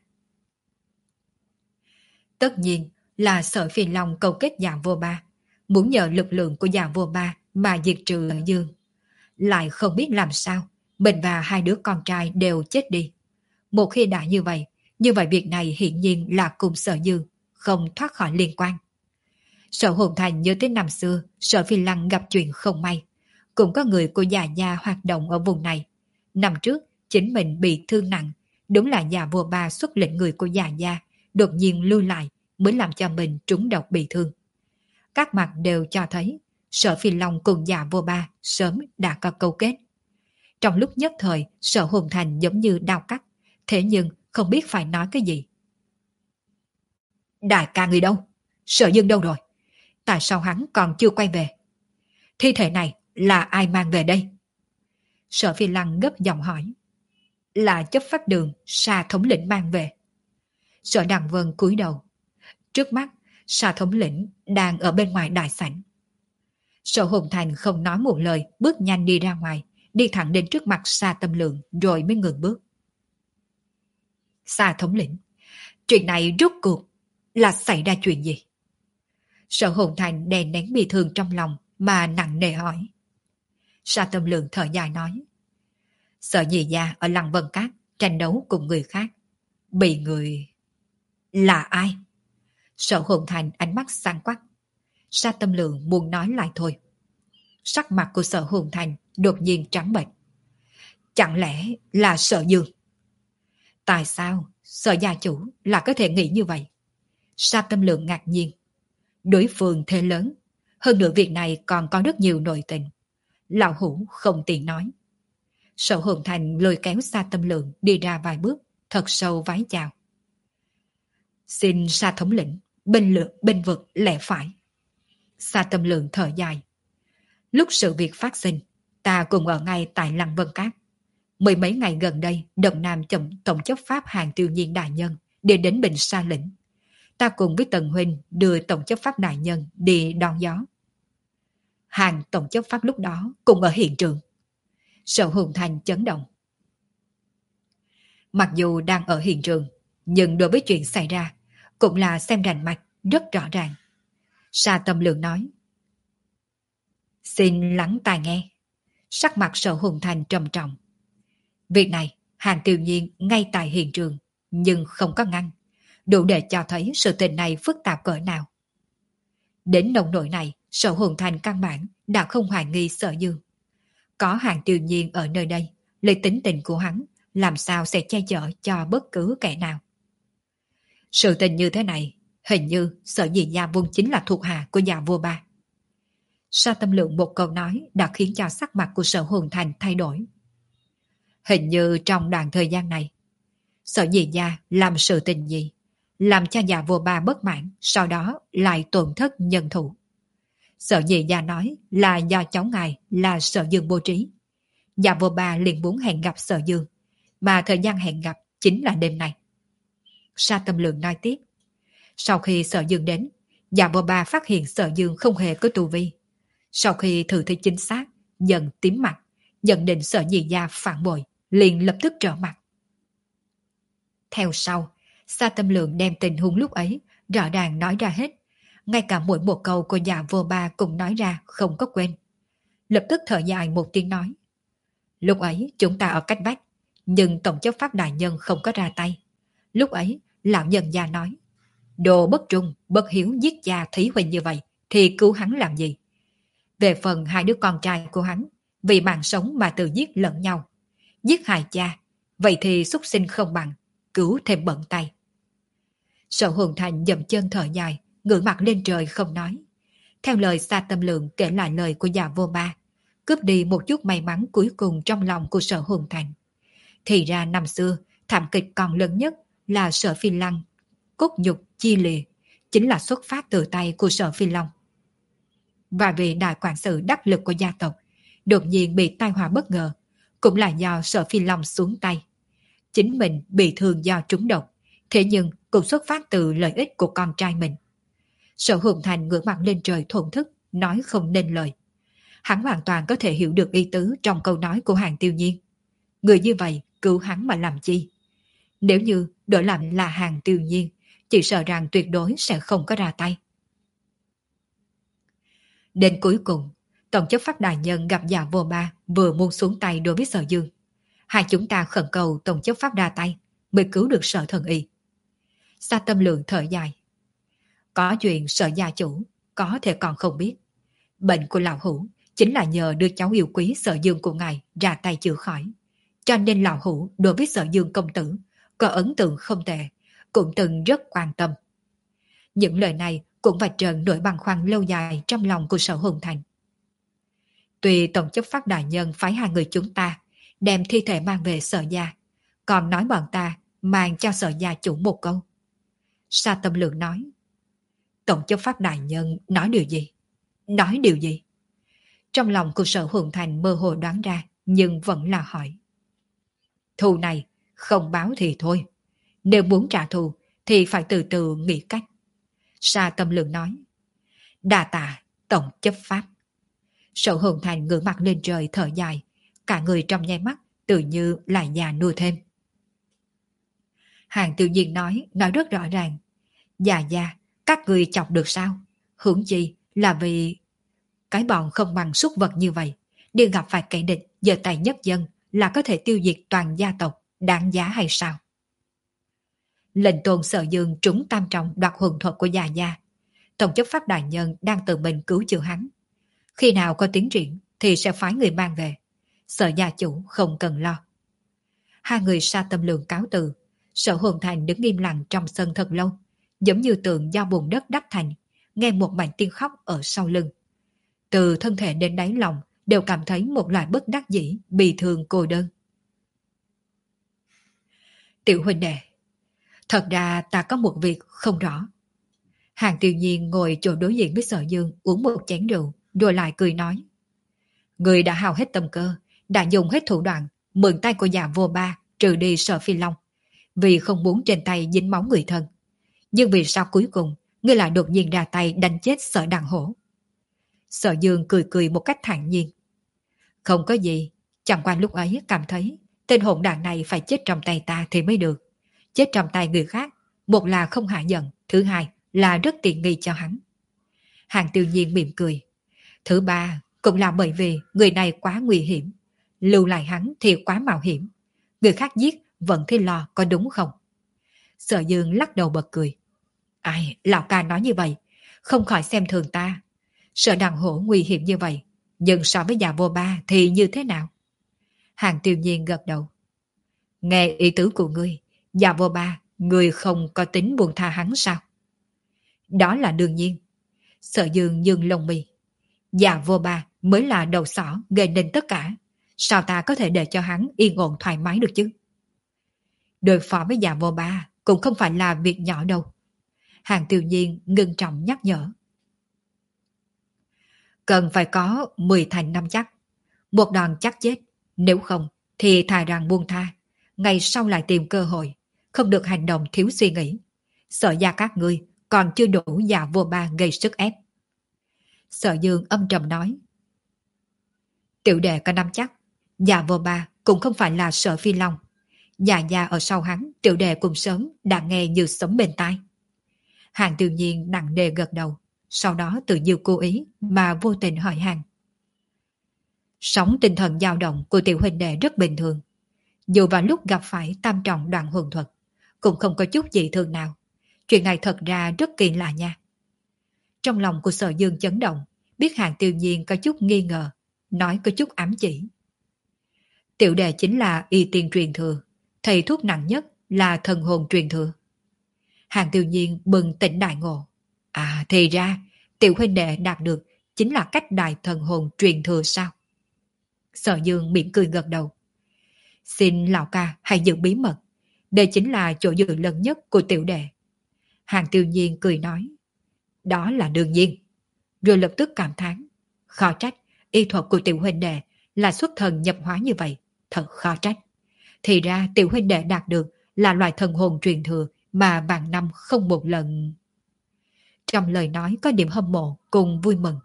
Tất nhiên là Sở Phi Long câu kết Dạ Vô Ba, muốn nhờ lực lượng của Dạ Vô Ba mà diệt trừ Sở Dương. Lại không biết làm sao, mình và hai đứa con trai đều chết đi. Một khi đã như vậy, như vậy việc này hiển nhiên là cùng Sở Dương, không thoát khỏi liên quan. Sở Hồn Thành nhớ tới năm xưa, Sở Phi Lăng gặp chuyện không may. Cũng có người của già gia hoạt động ở vùng này. Năm trước, chính mình bị thương nặng, đúng là Dạ Vô Ba xuất lệnh người của già gia, đột nhiên lưu lại mới làm cho mình trúng độc bị thương. Các mặt đều cho thấy, Sở Phi Long cùng Dạ Vô Ba sớm đã có câu kết. Trong lúc nhất thời, Sở Hồn Thành giống như đau cắt, thế nhưng không biết phải nói cái gì. Đại ca người đâu? Sở Dương đâu rồi? Tại sao hắn còn chưa quay về? Thi thể này là ai mang về đây? Sở Phi Lăng gấp giọng hỏi. Là chấp pháp đường Sa thống lĩnh mang về. Sở Đằng Vân cúi đầu. Trước mắt, Sa thống lĩnh đang ở bên ngoài đại sảnh. Sở Hồn Thành không nói một lời, bước nhanh đi ra ngoài, đi thẳng đến trước mặt Sa Tâm Lượng rồi mới ngừng bước. Sa thống lĩnh, chuyện này rốt cuộc là xảy ra chuyện gì? Sở Hồn Thành đè nén bị thương trong lòng mà nặng nề hỏi. Sa Tâm Lượng thở dài nói. Sở nhị gia ở Lăng Vân Cát tranh đấu cùng người khác. Bị người... Là ai? Sở Hồn Thành ánh mắt sáng quắc. Sa Tâm Lượng muốn nói lại thôi. Sắc mặt của Sở Hồn Thành đột nhiên trắng bệch. Chẳng lẽ là Sở Dương? Tại sao Sở gia chủ là có thể nghĩ như vậy? Sa Tâm Lượng ngạc nhiên. Đối phương thế lớn, hơn nữa việc này còn có rất nhiều nội tình. Lão hủ không tiện nói. Sở Hồn Thành lôi kéo Sa Tâm Lượng đi ra vài bước, thật sâu vái chào. Xin Sa thống lĩnh, bên lượng bên vực lẽ phải. Sa Tâm Lượng thở dài. Lúc sự việc phát sinh, ta cùng ở ngay tại Lăng Vân Cát. Mười mấy ngày gần đây, Đồng Nam chậm tổng chấp pháp Hàng Tiêu Nhiên đại nhân đi đến Bình Sa lĩnh. Ta cùng với Tần Huynh đưa tổng chấp pháp đại nhân đi đón gió. Hàng tổng chấp pháp lúc đó cùng ở hiện trường. Sở Hồn Thành chấn động. Mặc dù đang ở hiện trường, nhưng đối với chuyện xảy ra, cũng là xem rành mạch, rất rõ ràng. Sa Tâm Lượng nói. Xin lắng tai nghe. Sắc mặt Sở Hồn Thành trầm trọng. Việc này, Hàng Tiêu Nhiên ngay tại hiện trường, nhưng không có ngăn. Đủ để cho thấy sự tình này phức tạp cỡ nào. Đến nông nỗi này, Sở Hồn Thành căn bản đã không hoài nghi Sở Dương. Có Hàng Tiêu Nhiên ở nơi đây, lấy tính tình của hắn, làm sao sẽ che chở cho bất cứ kẻ nào. Sự tình như thế này, hình như Sở Nhị Gia vốn chính là thuộc hạ của nhà vua Ba. Sa Tâm Lượng một câu nói đã khiến cho sắc mặt của Sở Hồn Thành thay đổi. Hình như trong đoạn thời gian này, Sở Nhị Gia làm sự tình gì, làm cho nhà vua Ba bất mãn, sau đó lại tổn thất nhân thủ. Sở Nhị Gia nói là do cháu ngài là Sở Dương bố trí. Nhà vua Ba liền muốn hẹn gặp Sở Dương, mà thời gian hẹn gặp chính là đêm nay. Sa Tâm Lượng nói tiếp. Sau khi Sở Dương đến, nhà vua Ba phát hiện Sở Dương không hề có tu vi. Sau khi thử thi chính xác, dần tím mặt, nhận định Sở Nhị Gia phản bội, liền lập tức trở mặt. Theo sau, Sa Tâm Lượng đem tình huống lúc ấy rõ ràng nói ra hết, ngay cả mỗi một câu của nhà vua Ba cũng nói ra không có quên. Lập tức thở dài một tiếng nói. Lúc ấy chúng ta ở cách vách, nhưng tổng chấp pháp đại nhân không có ra tay. Lúc ấy, lão nhân gia nói, đồ bất trung, bất hiếu giết cha thí huynh như vậy, thì cứu hắn làm gì? Về phần hai đứa con trai của hắn, vì mạng sống mà tự giết lẫn nhau. Giết hại cha, vậy thì xúc sinh không bằng, cứu thêm bận tay. Sở Hồn Thành dậm chân thở dài, ngửa mặt lên trời không nói. Theo lời Sa Tâm Lượng kể lại lời của nhà vô Ba, cướp đi một chút may mắn cuối cùng trong lòng của Sở Hồn Thành. Thì ra năm xưa, thảm kịch còn lớn nhất là Sở Phi Lăng, cốt nhục chi lìa, chính là xuất phát từ tay của Sở Phi Long. Và vì đại quản sự đắc lực của gia tộc, đột nhiên bị tai họa bất ngờ, cũng là do Sở Phi Long xuống tay. Chính mình bị thương do trúng độc, thế nhưng cũng xuất phát từ lợi ích của con trai mình. Sở Hồn Thành ngửa mặt lên trời thổn thức, nói không nên lời. Hắn hoàn toàn có thể hiểu được ý tứ trong câu nói của Hàng Tiêu Nhiên. Người như vậy cứu hắn mà làm chi? Nếu như đổi làm là Hàng Tiêu Nhiên, chỉ sợ rằng tuyệt đối sẽ không có ra tay. Đến cuối cùng, tổng chấp pháp đại nhân gặp nhà vô Ba vừa muốn xuống tay đối với Sở Dương. Hai chúng ta khẩn cầu tổng chấp pháp ra tay mới cứu được Sở Thần Y. Sa Tâm Lượng thở dài. Có chuyện Sở gia chủ có thể còn không biết. Bệnh của lão hủ chính là nhờ đưa cháu yêu quý Sở Dương của ngài ra tay chữa khỏi. Cho nên lão hủ đối với Sở Dương công tử có ấn tượng không tệ, cũng từng rất quan tâm. Những lời này cũng vạch trần nỗi băn khoăn lâu dài trong lòng của Sở Hồn Thành. Tuy tổng chấp pháp đại nhân phái hai người chúng ta đem thi thể mang về Sở gia, còn nói bọn ta mang cho Sở gia chủ một câu. Sa Tâm Lượng nói. Tổng chấp pháp đại nhân nói điều gì? Nói điều gì? Trong lòng của Sở Hồn Thành mơ hồ đoán ra, nhưng vẫn là hỏi. Thù này không báo thì thôi. Nếu muốn trả thù thì phải từ từ nghĩ cách. Sa Tâm Lượng nói. Đa tạ tổng chấp pháp. Sở Hồn Thành ngửa mặt lên trời thở dài, cả người trong nháy mắt tự như lại già nuôi thêm. Hàng Tiêu Nhiên nói, nói rất rõ ràng. Già già, các người chọc được sao? Hưởng chi là vì cái bọn không bằng súc vật như vậy, đi gặp phải kẻ địch giơ tay nhất dân là có thể tiêu diệt toàn gia tộc, đáng giá hay sao? Lệnh tôn Sở Dương trúng tam trọng đoạt hồn thuật của già gia. Tổng chấp pháp đại nhân đang tự mình cứu chữa hắn. Khi nào có tiến triển thì sẽ phái người mang về. Sở gia chủ không cần lo. Hai người Sa Tâm Lượng cáo từ. Sở Hồn Thành đứng im lặng trong sân thật lâu, giống như tượng do bùn đất đắp thành, nghe một mảnh tiếng khóc ở sau lưng. Từ thân thể đến đáy lòng đều cảm thấy một loại bất đắc dĩ, bi thương cô đơn. Tiểu huynh đệ, thật ra ta có một việc không rõ. Hàng Tiêu Nhiên ngồi chỗ đối diện với Sở Dương uống một chén rượu, rồi lại cười nói. Người đã hao hết tâm cơ, đã dùng hết thủ đoạn, mượn tay của nhà vô Ba trừ đi Sở Phi Long, vì không muốn trên tay dính máu người thân. Nhưng vì sao cuối cùng ngươi lại đột nhiên ra tay đánh chết Sở Đằng Hổ? Sở Dương cười cười một cách thản nhiên. Không có gì, chẳng qua lúc ấy cảm thấy tên hỗn đàn này phải chết trong tay ta thì mới được. Chết trong tay người khác, một là không hạ giận, thứ hai là rất tiện nghi cho hắn. Hàng Tiêu Nhiên mỉm cười. Thứ ba cũng là bởi vì người này quá nguy hiểm. Lưu lại hắn thì quá mạo hiểm. Người khác giết vẫn thấy lo, có đúng không? Sở Dương lắc đầu bật cười. Ai, lão ca nói như vậy, không khỏi xem thường ta. Sở Đằng Hổ nguy hiểm như vậy, nhưng so với già vô ba thì như thế nào? Hàng Tiêu Nhiên gật đầu. Nghe ý tứ của ngươi, già vô ba, ngươi không có tính buông tha hắn sao? Đó là đương nhiên. Sở Dương dương lông mi. Già vô ba mới là đầu sỏ gây nên tất cả. Sao ta có thể để cho hắn yên ổn thoải mái được chứ? Đối phó với già vô ba cũng không phải là việc nhỏ đâu. Hàng Tiêu Nhiên ngưng trọng nhắc nhở. Cần phải có mười thành năm chắc. Một đòn chắc chết. Nếu không thì thà rằng buông tha. Ngày sau lại tìm cơ hội. Không được hành động thiếu suy nghĩ. Sợ ra các ngươi còn chưa đủ già vô ba gây sức ép. Sở Dương âm trầm nói. Tiểu đệ có nắm chắc. Già vô ba cũng không phải là Sở Phi Long. Già già ở sau hắn, tiểu đệ cùng sớm đã nghe như sống bên tai. Hàng Tiêu Nhiên nặng nề gật đầu. Sau đó tự nhiêu cố ý mà vô tình hỏi hàng. Sống tinh thần dao động của tiểu huynh đệ rất bình thường. Dù vào lúc gặp phải tam trọng đoạn hồn thuật, cũng không có chút gì thường nào. Chuyện này thật ra rất kỳ lạ nha. Trong lòng của Sở Dương chấn động, biết Hàng Tiêu Nhiên có chút nghi ngờ, nói có chút ám chỉ. Tiểu đệ chính là y tiên truyền thừa, thầy thuốc nặng nhất là thần hồn truyền thừa. Hàng Tiêu Nhiên bừng tỉnh đại ngộ. À thì ra, tiểu huynh đệ đạt được chính là cách đại thần hồn truyền thừa sao? Sở Dương mỉm cười gật đầu. Xin lão ca hãy giữ bí mật. Đây chính là chỗ dựa lớn nhất của tiểu đệ. Hàng Tiêu Nhiên cười nói. Đó là đương nhiên. Rồi lập tức cảm thán. Khó trách, y thuật của tiểu huynh đệ là xuất thần nhập hóa như vậy. Thật khó trách. Thì ra tiểu huynh đệ đạt được là loại thần hồn truyền thừa mà vạn năm không một lần. Trong lời nói có điểm hâm mộ cùng vui mừng.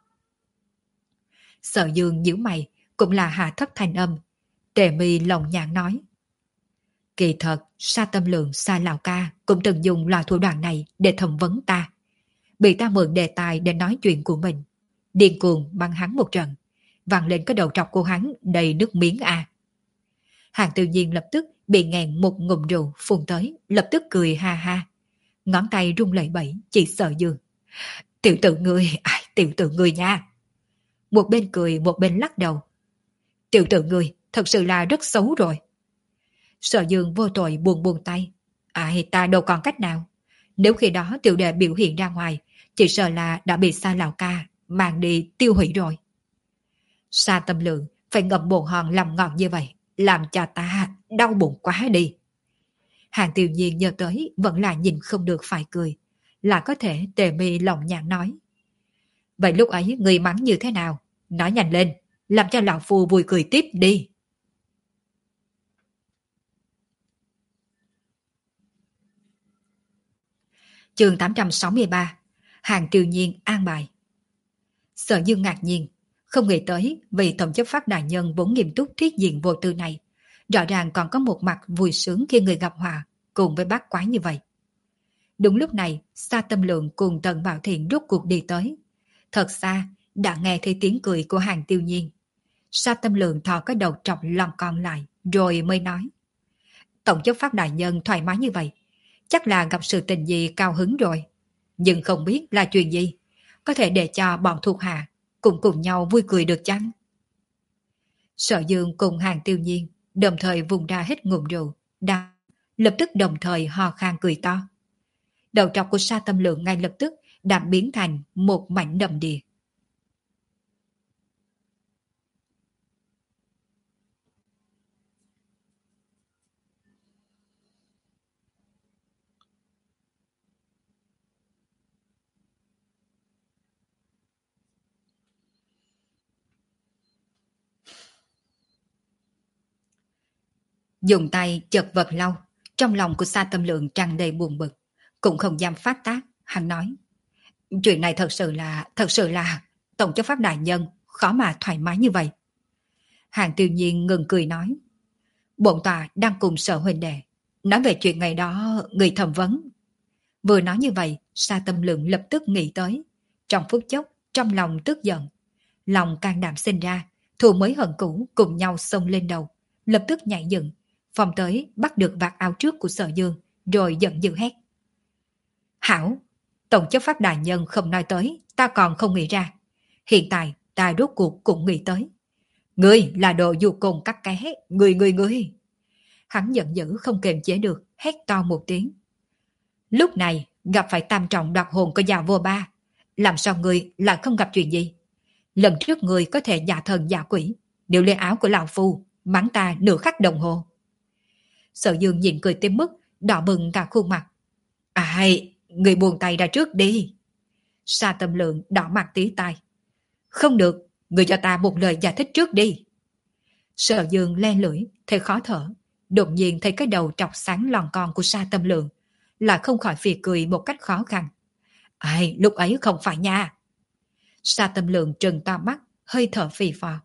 Sở Dương nhíu mày cũng là hạ thấp thanh âm. Tề mi lòng nhạn nói. Kỳ thật, Sa Tâm Lượng, Sa Lão Ca cũng từng dùng loại thủ đoạn này để thẩm vấn ta. Bị ta mượn đề tài để nói chuyện của mình. Điên cuồng bắn hắn một trận. Vang lên cái đầu trọc của hắn đầy nước miếng à. Hàng Tiêu Nhiên lập tức bị nghẹn một ngụm rượu phun tới, lập tức cười ha ha. Ngón tay rung lẩy bẩy chỉ Sở Dương. Tiểu tử ngươi, ai tiểu tử ngươi nha. Một bên cười một bên lắc đầu. Tiểu tử ngươi thật sự là rất xấu rồi. Sở Dương vô tội buông buông tay. Ai ta đâu còn cách nào. Nếu khi đó tiểu đệ biểu hiện ra ngoài, chỉ sợ là đã bị Sa Lão Ca mang đi tiêu hủy rồi. Sa Tâm Lượng phải ngậm bồ hòn làm ngọt như vậy, làm cho ta đau bụng quá đi. Hàng Tiêu Nhiên nhớ tới vẫn là nhìn không được phải cười, là có thể Tề mi lòng nhạn nói. Vậy lúc ấy người mắng như thế nào? Nói nhanh lên, làm cho lão phu vui cười tiếp đi. Chương tám trăm sáu mươi ba. Hàng Tiêu Nhiên an bài. Sở Dương ngạc nhiên, không nghĩ tới vì tổng chấp pháp đại nhân vốn nghiêm túc thiết diện vô tư này, rõ ràng còn có một mặt vui sướng khi người gặp họa cùng với bác quái như vậy. Đúng lúc này, Sa Tâm Lượng cùng Tần Bảo Thiện rút cuộc đi tới. Thật xa, đã nghe thấy tiếng cười của Hàng Tiêu Nhiên. Sa Tâm Lượng thò cái đầu trọc lon con lại, rồi mới nói. Tổng chấp pháp đại nhân thoải mái như vậy, chắc là gặp sự tình gì cao hứng rồi. Nhưng không biết là chuyện gì, có thể để cho bọn thuộc hạ cùng cùng nhau vui cười được chăng? Sở Dương cùng Hàng Tiêu Nhiên đồng thời vùng ra hết ngụm rượu, đã lập tức đồng thời ho khan cười to. Đầu trọc của Sa Tâm Lượng ngay lập tức đã biến thành một mảnh đầm đìa. Dùng tay chật vật lau, trong lòng của Sa Tâm Lượng tràn đầy buồn bực, cũng không dám phát tác, hắn nói. Chuyện này thật sự là, thật sự là, tổng chấp pháp đại nhân khó mà thoải mái như vậy. Hàng Tiêu Nhiên ngừng cười nói. Bổn tòa đang cùng Sở huynh đệ nói về chuyện ngày đó người thẩm vấn. Vừa nói như vậy, Sa Tâm Lượng lập tức nghĩ tới. Trong phút chốc, trong lòng tức giận. Lòng can đảm sinh ra, thù mới hận cũ cùng nhau xông lên đầu, lập tức nhảy dựng, phòng tới bắt được vạt áo trước của Sở Dương, rồi giận dữ hét. Hảo! Tổng chấp pháp đại nhân không nói tới, ta còn không nghĩ ra. Hiện tại, ta rốt cuộc cũng nghĩ tới. Ngươi là đồ du côn cắt ké, ngươi ngươi ngươi. Hắn giận dữ không kềm chế được, hét to một tiếng. Lúc này, gặp phải tam trọng đoạt hồn của già vô ba. Làm sao ngươi lại không gặp chuyện gì? Lần trước ngươi có thể giả thần giả quỷ, đều lên áo của lão phu, mắng ta nửa khắc đồng hồ. Sở Dương nhìn cười tới mức đỏ bừng cả khuôn mặt. Ai, người buông tay ra trước đi. Sa Tâm Lượng đỏ mặt tí tai. Không được, người cho ta một lời giải thích trước đi. Sở Dương le lưỡi, thấy khó thở. Đột nhiên thấy cái đầu trọc sáng lòn con của Sa Tâm Lượng, là không khỏi phì cười một cách khó khăn. Ai, lúc ấy không phải nha. Sa Tâm Lượng trừng to mắt, hơi thở phì phò.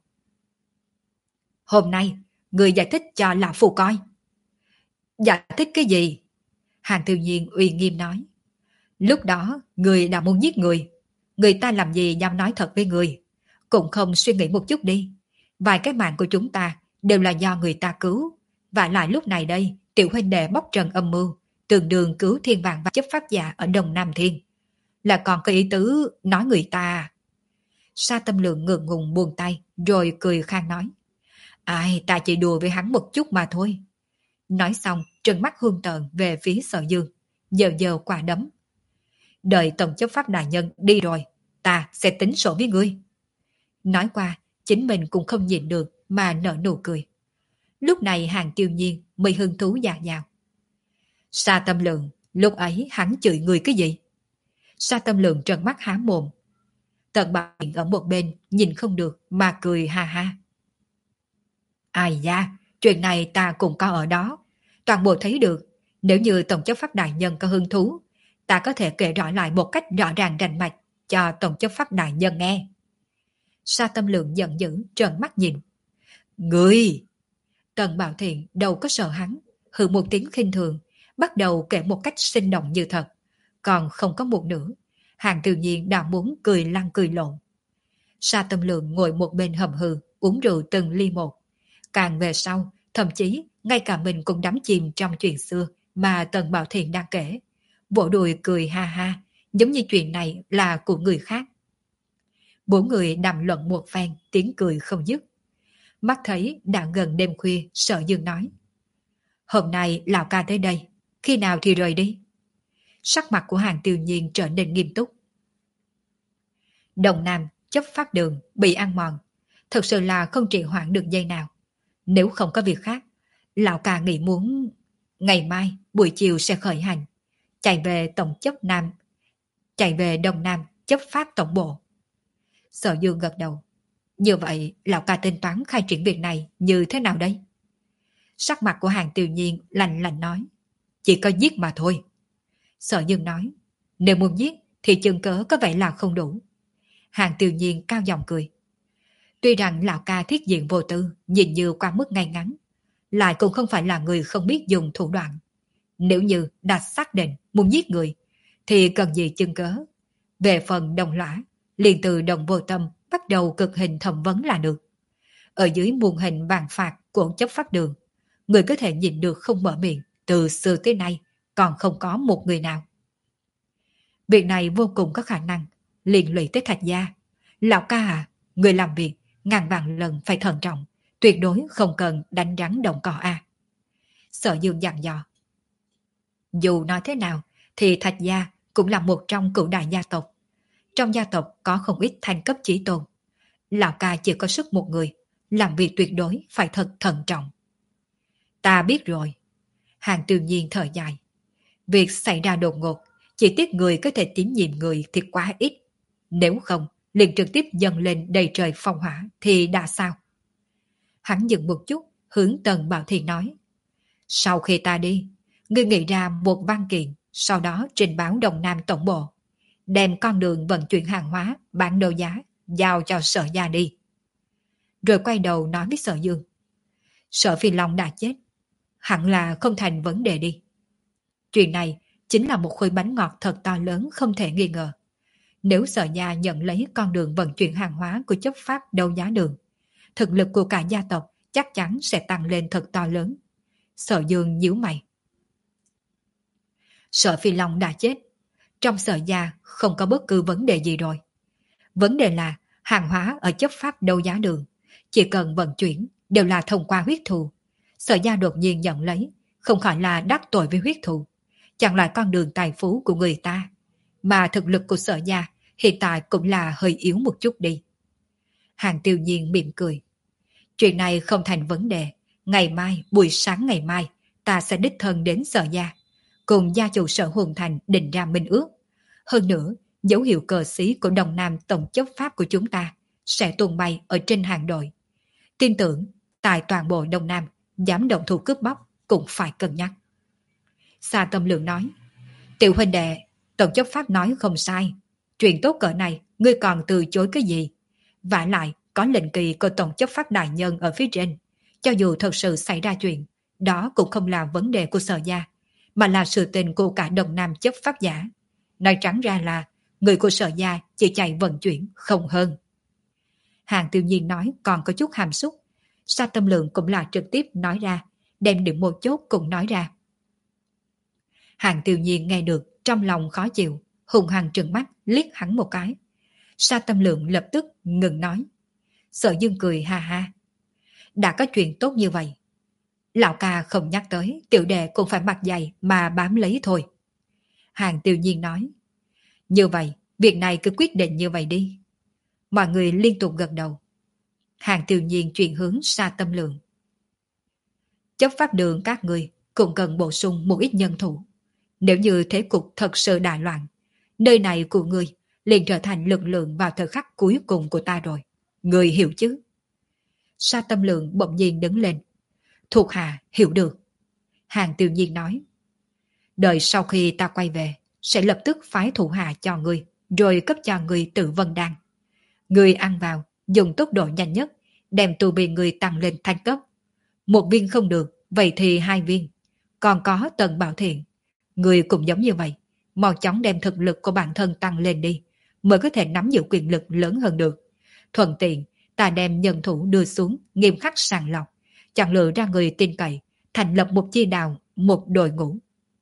Hôm nay, người giải thích cho lão phu coi. Giải thích cái gì? Hàng Tiêu Nhiên uy nghiêm nói. Lúc đó, người đã muốn giết người. Người ta làm gì dám nói thật với người. Cũng không suy nghĩ một chút đi. Vài cái mạng của chúng ta đều là do người ta cứu. Và lại lúc này đây, tiểu huynh đệ bóc trần âm mưu, tương đương cứu thiên vàng và chấp pháp giả ở Đông Nam Thiên. Là còn có ý tứ nói người ta. Sa Tâm Lượng ngượng ngùng buông tay, rồi cười khang nói. Ai, ta chỉ đùa với hắn một chút mà thôi. Nói xong, trừng mắt hung tợn về phía Sở Dương, giờ giờ quả đấm. Đợi tổng chấp pháp đại nhân đi rồi, ta sẽ tính sổ với ngươi. Nói qua, chính mình cũng không nhịn được mà nở nụ cười. Lúc này Hàng Tiêu Nhiên mới hứng thú dạt dào. Sa Tâm Lượng, lúc ấy hắn chửi người cái gì? Sa Tâm Lượng trợn mắt há mồm. Tần Bảo Thiện ở một bên nhìn không được mà cười ha ha. Ai da, chuyện này ta cũng có ở đó. Toàn bộ thấy được, nếu như tổng chấp pháp đại nhân có hứng thú, ta có thể kể rõ lại một cách rõ ràng rành mạch cho tổng chấp pháp đại nhân nghe. Sa Tâm Lượng giận dữ trợn mắt nhìn. Ngươi! Tần Bảo Thiện đâu có sợ hắn, hừ một tiếng khinh thường, bắt đầu kể một cách sinh động như thật. Còn không có một nửa, Hàng Tiêu Nhiên đã muốn cười lăn cười lộn. Sa Tâm Lượng ngồi một bên hầm hừ, uống rượu từng ly một. Càng về sau, thậm chí ngay cả mình cũng đắm chìm trong chuyện xưa mà Tần Bảo Thiện đang kể. Vỗ đùi cười ha ha, giống như chuyện này là của người khác. Bốn người đàm luận một phen, tiếng cười không dứt. Mắt thấy đã gần đêm khuya, Sở Dương nói. Hôm nay Lão ca tới đây, khi nào thì rời đi? Sắc mặt của Hàng Tiêu Nhiên trở nên nghiêm túc. Đồng Nam chấp pháp đường bị ăn mòn, thật sự là không trì hoãn được giây nào. Nếu không có việc khác, Lão ca nghĩ muốn ngày mai buổi chiều sẽ khởi hành, chạy về tổng chấp Nam, chạy về Đông Nam chấp pháp tổng bộ. Sở Dương gật đầu. Như vậy, Lão ca tính toán khai triển việc này như thế nào đây? Sắc mặt của Hàng Tiêu Nhiên lạnh lạnh nói. Chỉ có giết mà thôi. Sở Dương nói. Nếu muốn giết thì chừng cớ có vẻ là không đủ. Hàng Tiêu Nhiên cao giọng cười. Tuy rằng Lão ca thiết diện vô tư, nhìn như quá mức ngay ngắn, lại cũng không phải là người không biết dùng thủ đoạn. Nếu như đã xác định muốn giết người, thì cần gì chừng cớ. Về phần đồng lõa, liền từ đồng vô tâm bắt đầu cực hình thẩm vấn là được. Ở dưới muôn hình vàng phạt của chấp pháp đường, người có thể nhìn được không mở miệng, từ xưa tới nay còn không có một người nào. Việc này vô cùng có khả năng liên lụy tới Thạch gia. Lão ca à, người làm việc ngàn vạn lần phải thận trọng, tuyệt đối không cần đánh rắn động cỏ a. À. Sở Dương dặn dò. Dù nói thế nào thì Thạch gia cũng là một trong cửu đại gia tộc. Trong gia tộc có không ít thanh cấp chí tôn. Lão ca chỉ có sức một người, làm việc tuyệt đối phải thật thận trọng. Ta biết rồi. Hàng Tiêu Nhiên thở dài. Việc xảy ra đột ngột, chỉ tiếc người có thể tín nhiệm người thì quá ít. Nếu không, liền trực tiếp dâng lên đầy trời phong hỏa thì đã sao? Hắn dừng một chút, hướng Tần Bảo Thiện nói. Sau khi ta đi, ngươi nghĩ ra một văn kiện, sau đó trình báo Đông Nam tổng bộ, đem con đường vận chuyển hàng hóa, bán đấu giá, giao cho Sở gia đi. Rồi quay đầu nói với Sở Dương. Sở Phi Long đã chết, hẳn là không thành vấn đề đi. Chuyện này chính là một khối bánh ngọt thật to lớn không thể nghi ngờ. Nếu Sở gia nhận lấy con đường vận chuyển hàng hóa của chấp pháp đấu giá đường, thực lực của cả gia tộc chắc chắn sẽ tăng lên thật to lớn. Sở Dương nhíu mày. Sở Phi Long đã chết, trong Sở gia không có bất cứ vấn đề gì rồi. Vấn đề là hàng hóa ở chấp pháp đấu giá đường, chỉ cần vận chuyển đều là thông qua huyết thù. Sở gia đột nhiên nhận lấy, không phải là đắc tội với huyết thù, chẳng lại con đường tài phú của người ta, mà thực lực của Sở gia hiện tại cũng là hơi yếu một chút đi. Hàng Tiêu Nhiên mỉm cười. Chuyện này không thành vấn đề, ngày mai, buổi sáng ngày mai, ta sẽ đích thân đến Sở gia, cùng gia chủ Sở Hồn Thành định ra minh ước. Hơn nữa, dấu hiệu cờ xí của Đông Nam tổng chấp pháp của chúng ta sẽ tung bay ở trên hàng đội. Tin tưởng, tại toàn bộ Đông Nam, dám động thủ cướp bóc cũng phải cân nhắc. Sa Tâm Lượng nói, tiểu huynh đệ, tổng chấp pháp nói không sai. Chuyện tốt cỡ này, ngươi còn từ chối cái gì? Vả lại, có lệnh kỳ của tổng chấp pháp đại nhân ở phía trên. Cho dù thật sự xảy ra chuyện, đó cũng không là vấn đề của Sở gia, mà là sự tình của cả Đông Nam chấp pháp giả. Nói trắng ra là người của Sở gia chỉ chạy vận chuyển không hơn. Hàng Tiêu Nhiên nói còn có chút hàm xúc. Sa Tâm Lượng cũng là trực tiếp nói ra, đem điểm một chốt cũng nói ra. Hàng Tiêu Nhiên nghe được trong lòng khó chịu, hùng hăng trừng mắt liếc hắn một cái. Sa Tâm Lượng lập tức ngừng nói. Sở Dương cười ha ha. Đã có chuyện tốt như vậy, lão ca không nhắc tới, tiểu đệ cũng phải mặt dày mà bám lấy thôi. Hàng Tiêu Nhiên nói. Như vậy, việc này cứ quyết định như vậy đi. Mọi người liên tục gật đầu. Hàng Tiêu Nhiên chuyển hướng Sa Tâm Lượng. Chấp pháp đường các người cũng cần bổ sung một ít nhân thủ. Nếu như thế cục thật sự đại loạn, nơi này của ngươi liền trở thành lực lượng vào thời khắc cuối cùng của ta rồi. Ngươi hiểu chứ? Sa Tâm Lượng bỗng nhiên đứng lên. Thuộc hạ hiểu được. Hàng Tiêu Nhiên nói. Đợi sau khi ta quay về, sẽ lập tức phái thủ hạ cho ngươi, rồi cấp cho ngươi Tử Vân Đan. Ngươi ăn vào, dùng tốc độ nhanh nhất, đem tu vi ngươi tăng lên thanh cấp. Một viên không được, vậy thì hai viên. Còn có Tần Bảo Thiện. Ngươi cũng giống như vậy, mau chóng đem thực lực của bản thân tăng lên đi, mới có thể nắm giữ quyền lực lớn hơn được. Thuận tiện, ta đem nhân thủ đưa xuống, nghiêm khắc sàng lọc, chọn lựa ra người tin cậy, thành lập một chi đạo, một đội ngũ.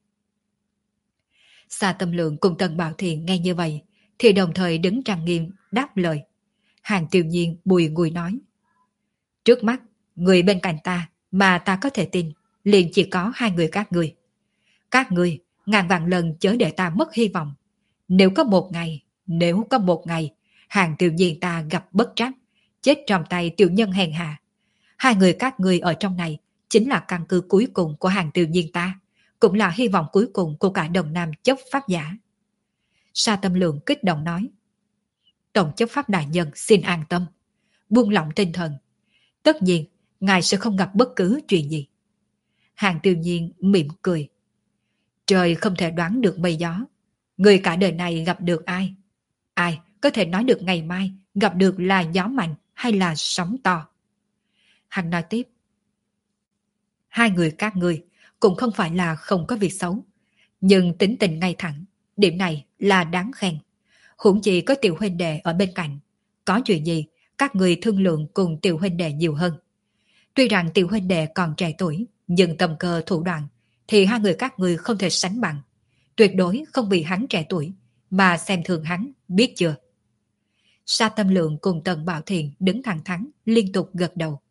Sa Tâm Lượng cùng Tần Bảo Thiện nghe như vậy, thì đồng thời đứng trang nghiêm đáp lời. Hàng Tiêu Nhiên bùi ngùi nói. Trước mắt, người bên cạnh ta mà ta có thể tin, liền chỉ có hai người các người. Các người, ngàn vạn lần chớ để ta mất hy vọng. Nếu có một ngày, nếu có một ngày, Hàng Tiêu Nhiên ta gặp bất trắc, chết trong tay tiểu nhân hèn hạ. Hai người các người ở trong này chính là căn cứ cuối cùng của Hàng Tiêu Nhiên ta, cũng là hy vọng cuối cùng của cả Đông Nam chấp pháp giả. Sa Tâm Lượng kích động nói. Tổng chấp pháp đại nhân xin an tâm, buông lỏng tinh thần. Tất nhiên, ngài sẽ không gặp bất cứ chuyện gì. Hàng Tiêu Nhiên mỉm cười. Trời không thể đoán được mây gió. Người cả đời này gặp được ai? Ai có thể nói được ngày mai gặp được là gió mạnh hay là sóng to? Hắn nói tiếp. Hai người các ngươi cũng không phải là không có việc xấu, nhưng tính tình ngay thẳng, điểm này là đáng khen. Huống chi có tiểu huynh đệ ở bên cạnh, có chuyện gì các người thương lượng cùng tiểu huynh đệ nhiều hơn. Tuy rằng tiểu huynh đệ còn trẻ tuổi, nhưng tầm cơ thủ đoạn thì hai người các người không thể sánh bằng. Tuyệt đối không bị hắn trẻ tuổi mà xem thường hắn, biết chưa? Sa Tâm Lượng cùng Tần Bảo Thiện đứng thẳng thắn liên tục gật đầu.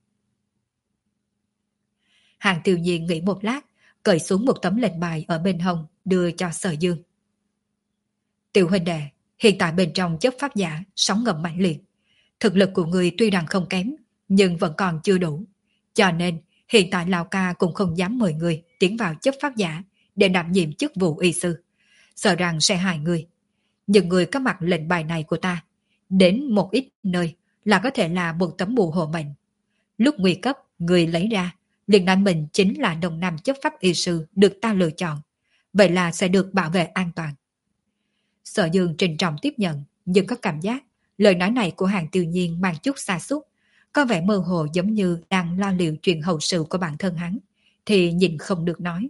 Hàng Tiêu Nhiên nghĩ một lát, cởi xuống một tấm lệnh bài ở bên hông đưa cho Sở Dương. Tiểu huynh đệ, hiện tại bên trong chấp pháp giả sóng ngầm mạnh liệt. Thực lực của người tuy rằng không kém, nhưng vẫn còn chưa đủ. Cho nên, hiện tại Lào Ca cũng không dám mời người tiến vào chấp pháp giả để đảm nhiệm chức vụ y sư. Sợ rằng sẽ hại người. Nhưng người có mặt lệnh bài này của ta, đến một ít nơi là có thể là một tấm bùa hộ mệnh. Lúc nguy cấp, người lấy ra, liền nói mình chính là Đông Nam chấp pháp y sư được ta lựa chọn. Vậy là sẽ được bảo vệ an toàn. Sở Dương trịnh trọng tiếp nhận, nhưng có cảm giác lời nói này của Hàng Tiêu Nhiên mang chút xa xúc, có vẻ mơ hồ giống như đang lo liệu chuyện hậu sự của bản thân hắn, thì nhìn không được nói.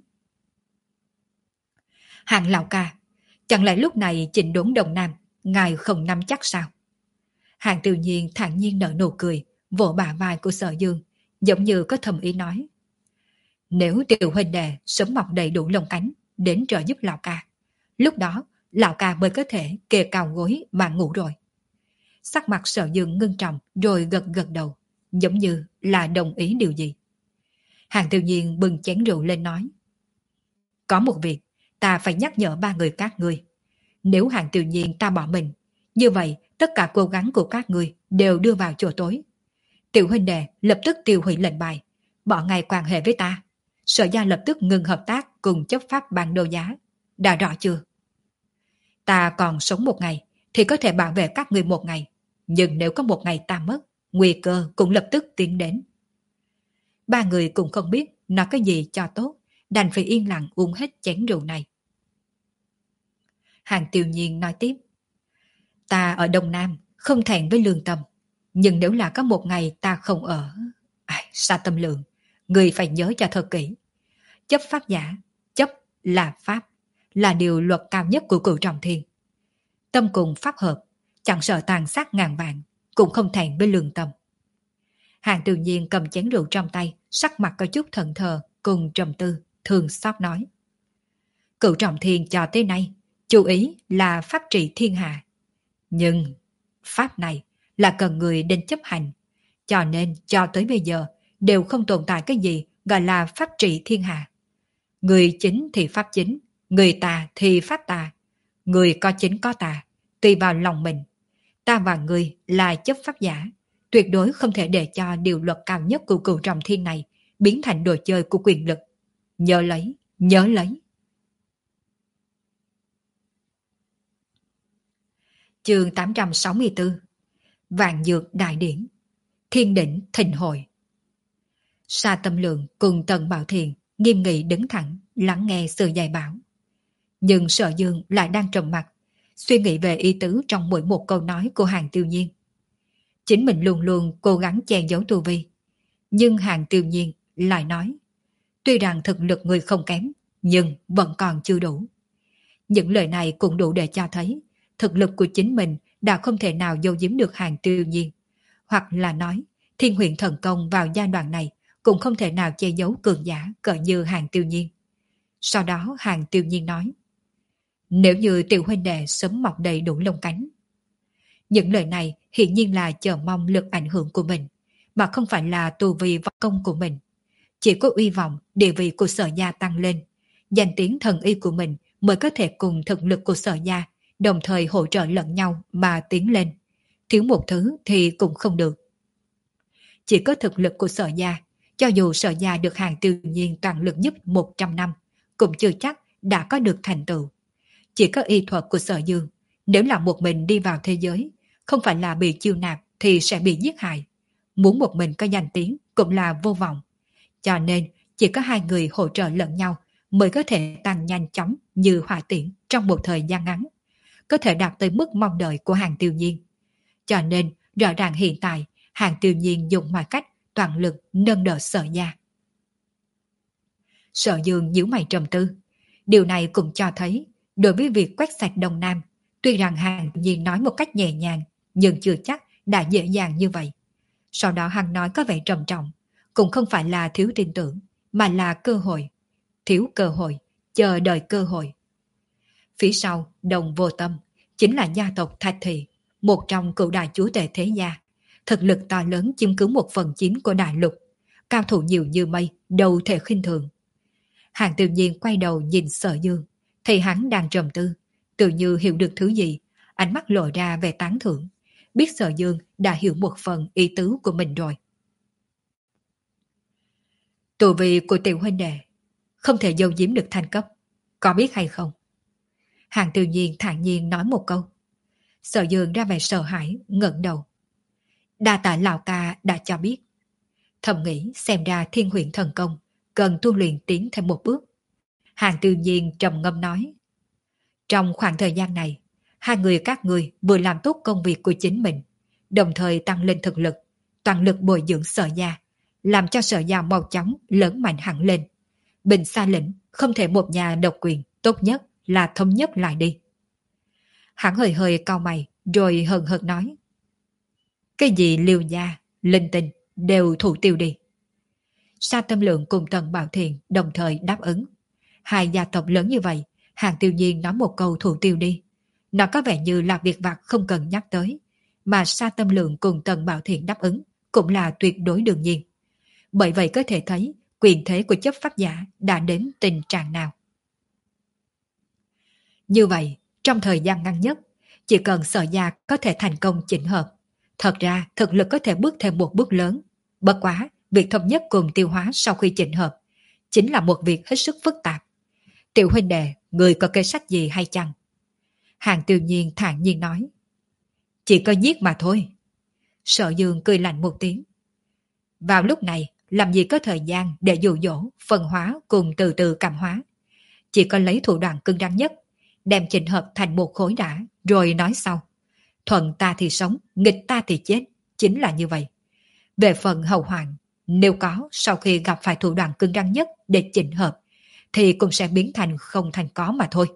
Hàng lão ca, chẳng lẽ lúc này chỉnh đốn Đông Nam, ngài không nắm chắc sao? Hàng Tiêu Nhiên thản nhiên nở nụ cười, vỗ bả vai của Sở Dương, giống như có thầm ý nói. Nếu tiểu huynh đệ sớm mọc đầy đủ lông cánh đến trợ giúp lão ca, lúc đó lão ca mới có thể kề cao gối mà ngủ rồi. Sắc mặt Sở Dương ngưng trọng rồi gật gật đầu, giống như là đồng ý điều gì. Hàng Tiêu Nhiên bưng chén rượu lên nói. Có một việc, ta phải nhắc nhở ba người các ngươi. Nếu Hàng Tiêu Nhiên ta bỏ mình, như vậy tất cả cố gắng của các ngươi đều đưa vào chỗ tối. Tiểu huynh đệ lập tức tiêu hủy lệnh bài, bỏ ngay quan hệ với ta. Sở gia lập tức ngừng hợp tác cùng chấp pháp ban đấu giá. Đã rõ chưa? Ta còn sống một ngày thì có thể bảo vệ các ngươi một ngày. Nhưng nếu có một ngày ta mất, nguy cơ cũng lập tức tiến đến. Ba người cũng không biết nói cái gì cho tốt, đành phải yên lặng uống hết chén rượu này. Hàng Tiêu Nhiên nói tiếp. Ta ở Đông Nam không thẹn với lương tâm. Nhưng nếu là có một ngày ta không ở... À, Sa Tâm Lượng, người phải nhớ cho thật kỹ. Chấp pháp giả, chấp là pháp, là điều luật cao nhất của Cửu Trọng Thiên. Tâm cùng pháp hợp, chẳng sợ tàn sát ngàn vạn, cũng không thẹn với lương tâm. Hàng Tiêu Nhiên cầm chén rượu trong tay, sắc mặt có chút thẫn thờ, cùng trầm tư, thương xót nói. Cửu Trọng Thiên cho tới nay, chú ý là pháp trị thiên hạ. Nhưng pháp này là cần người đến chấp hành, cho nên cho tới bây giờ đều không tồn tại cái gì gọi là pháp trị thiên hạ. Người chính thì pháp chính, người tà thì pháp tà. Người có chính có tà, tùy vào lòng mình. Ta và người là chấp pháp giả, tuyệt đối không thể để cho điều luật cao nhất của Cửu Trọng Thiên này biến thành đồ chơi của quyền lực. Nhớ lấy, nhớ lấy. Chương tám trăm sáu mươi tư. Vạn Dược Đại Điển. Thiên đỉnh thịnh hội. Sa Tâm Lượng cùng Tần Bảo Thiền nghiêm nghị đứng thẳng, lắng nghe sự dạy bảo. Nhưng Sở Dương lại đang trầm mặc, suy nghĩ về ý tứ trong mỗi một câu nói của Hàng Tiêu Nhiên. Chính mình luôn luôn cố gắng che giấu tu vi, nhưng Hàng Tiêu Nhiên lại nói, tuy rằng thực lực người không kém, nhưng vẫn còn chưa đủ. Những lời này cũng đủ để cho thấy thực lực của chính mình đã không thể nào giấu giếm được Hàng Tiêu Nhiên, hoặc là nói Thiên Huyền Thần Công vào giai đoạn này cũng không thể nào che giấu cường giả cỡ như Hàng Tiêu Nhiên. Sau đó Hàng Tiêu Nhiên nói, nếu như tiểu huynh đệ sớm mọc đầy đủ lông cánh. Những lời này hiển nhiên là chờ mong lực ảnh hưởng của mình, mà không phải là tu vi võ công của mình. Chỉ có uy vọng, địa vị của Sở gia tăng lên, danh tiếng thần y của mình mới có thể cùng thực lực của Sở gia đồng thời hỗ trợ lẫn nhau mà tiến lên. Thiếu một thứ thì cũng không được. Chỉ có thực lực của Sở gia, cho dù Sở gia được Hàng Tiêu Nhiên toàn lực giúp một trăm năm, cũng chưa chắc đã có được thành tựu. Chỉ có y thuật của Sở Dương, nếu là một mình đi vào thế giới, không phải là bị chiêu nạp thì sẽ bị giết hại. Muốn một mình có danh tiếng cũng là vô vọng. Cho nên chỉ có hai người hỗ trợ lẫn nhau mới có thể tăng nhanh chóng như hỏa tiễn trong một thời gian ngắn, có thể đạt tới mức mong đợi của Hàng Tiêu Nhiên. Cho nên rõ ràng hiện tại Hàng Tiêu Nhiên dùng mọi cách toàn lực nâng đỡ Sở gia. Sở Dương nhíu mày trầm tư. Điều này cũng cho thấy đối với việc quét sạch Đông Nam, tuy rằng Hàng Tiêu Nhiên nói một cách nhẹ nhàng, nhưng chưa chắc đã dễ dàng như vậy. Sau đó hắn nói có vẻ trầm trọng, cũng không phải là thiếu tin tưởng, mà là cơ hội. Thiếu cơ hội, chờ đợi cơ hội. Phía sau, Đồng Vô Tâm, chính là gia tộc Thạch Thị, một trong cựu đại chúa tể thế gia. Thực lực to lớn chiếm cứ một phần chín của đại lục, cao thủ nhiều như mây, đâu thể khinh thường. Hàng Tiêu Nhiên quay đầu nhìn Sở Dương, thấy hắn đang trầm tư, tự như hiểu được thứ gì, ánh mắt lộ ra về tán thưởng, biết Sở Dương đã hiểu một phần ý tứ của mình rồi. Tu vi của tiểu huynh đệ không thể giấu giếm được thành cấp, có biết hay không? Hàng Tiêu Nhiên thản nhiên nói một câu. Sở Dương ra vẻ sợ hãi, ngẩng đầu. Đa tạ lão ca đã cho biết. Thầm nghĩ xem ra Thiên Huyền Thần Công cần tu luyện tiến thêm một bước. Hàng Tiêu Nhiên trầm ngâm nói. Trong khoảng thời gian này, hai người các người vừa làm tốt công việc của chính mình, đồng thời tăng lên thực lực, toàn lực bồi dưỡng Sở gia, làm cho Sở gia mau chóng lớn mạnh hẳn lên. Bình Sa lĩnh không thể một nhà độc quyền, tốt nhất là thống nhất lại đi. Hắn hơi hơi cau mày, rồi hờn hờn nói. Cái gì Liêu gia, linh tinh, đều thủ tiêu đi. Sa Tâm Lượng cùng Tần Bảo Thiền đồng thời đáp ứng. Hai gia tộc lớn như vậy, Hàng Tiêu Nhiên nói một câu thủ tiêu đi. Nó có vẻ như là việc vặt không cần nhắc tới, mà Sa Tâm Lượng cùng Tần Bảo Thiện đáp ứng cũng là tuyệt đối đương nhiên. Bởi vậy có thể thấy quyền thế của chấp pháp giả đã đến tình trạng nào. Như vậy, trong thời gian ngắn nhất, chỉ cần Sở Gia có thể thành công chỉnh hợp, thật ra thực lực có thể bước thêm một bước lớn. Bất quá, việc thống nhất cùng Tiêu Hóa sau khi chỉnh hợp chính là một việc hết sức phức tạp. Tiểu huynh đệ, người có kế sách gì hay chăng? Hàng Tiêu Nhiên thản nhiên nói. Chỉ có giết mà thôi. Sở Dương cười lạnh một tiếng. Vào lúc này, làm gì có thời gian để dụ dỗ, phân hóa cùng từ từ cảm hóa. Chỉ có lấy thủ đoạn cứng rắn nhất, đem chỉnh hợp thành một khối đã, rồi nói sau. Thuận ta thì sống, nghịch ta thì chết, chính là như vậy. Về phần hậu hoạn, nếu có sau khi gặp phải thủ đoạn cứng rắn nhất để chỉnh hợp, thì cũng sẽ biến thành không thành có mà thôi.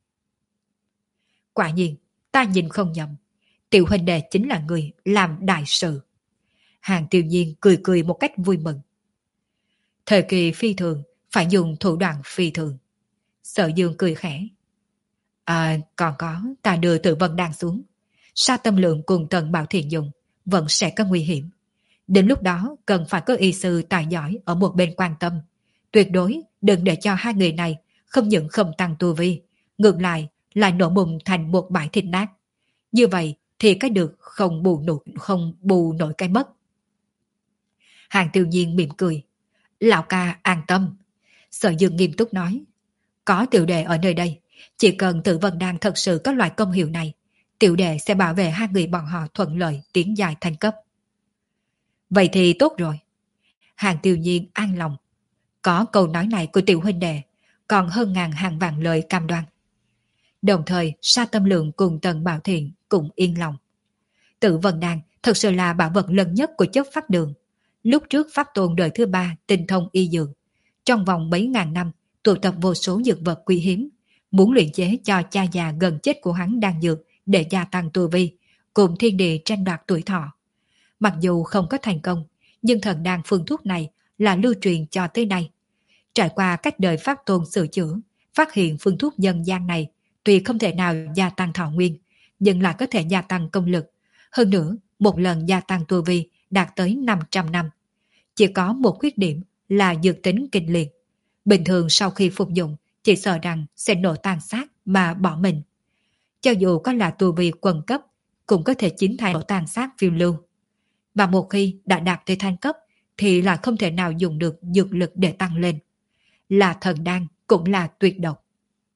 Quả nhiên, ta nhìn không nhầm. Tiểu huynh đệ chính là người làm đại sự. Hàng Tiêu Nhiên cười cười một cách vui mừng. Thời kỳ phi thường, phải dùng thủ đoạn phi thường. Sở Dương cười khẽ. À, còn có, ta đưa Tử Vân Đan xuống. Sa Tâm Lượng cùng Tần Bảo Thiện dùng, vẫn sẽ có nguy hiểm. Đến lúc đó, cần phải có y sư tài giỏi ở một bên quan tâm. Tuyệt đối đừng để cho hai người này không những không tăng tu vi, ngược lại lại nổ bùng thành một bãi thịt nát. Như vậy thì cái được không bù nổi, không bù nổi cái mất. Hàng Tiêu Nhiên mỉm cười. Lão ca an tâm. Sở Dương nghiêm túc nói. Có tiểu đệ ở nơi đây, chỉ cần Tử Vân Đan thật sự có loại công hiệu này, tiểu đệ sẽ bảo vệ hai người bọn họ thuận lợi tiến dài thành cấp. Vậy thì tốt rồi. Hàng Tiêu Nhiên an lòng. Có câu nói này của tiểu huynh đệ, còn hơn ngàn hàng vạn lời cam đoan. Đồng thời, Sa Tâm Lượng cùng Tần Bảo Thiện cũng yên lòng. Tử Vân Đan thật sự là bảo vật lớn nhất của chấp pháp đường. Lúc trước pháp tôn đời thứ ba tinh thông y dược, trong vòng mấy ngàn năm tụ tập vô số dược vật quý hiếm, muốn luyện chế cho cha già gần chết của hắn đan dược để gia tăng tu vi, cùng thiên địa tranh đoạt tuổi thọ. Mặc dù không có thành công, nhưng thần đan phương thuốc này là lưu truyền cho tới nay. Trải qua cách đời pháp tôn sửa chữa, phát hiện phương thuốc dân gian này tuy không thể nào gia tăng thọ nguyên, nhưng lại có thể gia tăng công lực. Hơn nữa, một lần gia tăng tu vi đạt tới năm trăm năm. Chỉ có một khuyết điểm là dược tính kinh liệt. Bình thường sau khi phục dụng, chỉ sợ rằng sẽ nổ tan xác mà bỏ mình. Cho dù có là tu vi quần cấp, cũng có thể chính thành nổ tan xác phiêu lưu. Và một khi đã đạt tới thanh cấp, thì là không thể nào dùng được dược lực để tăng lên. Là thần đan cũng là tuyệt độc.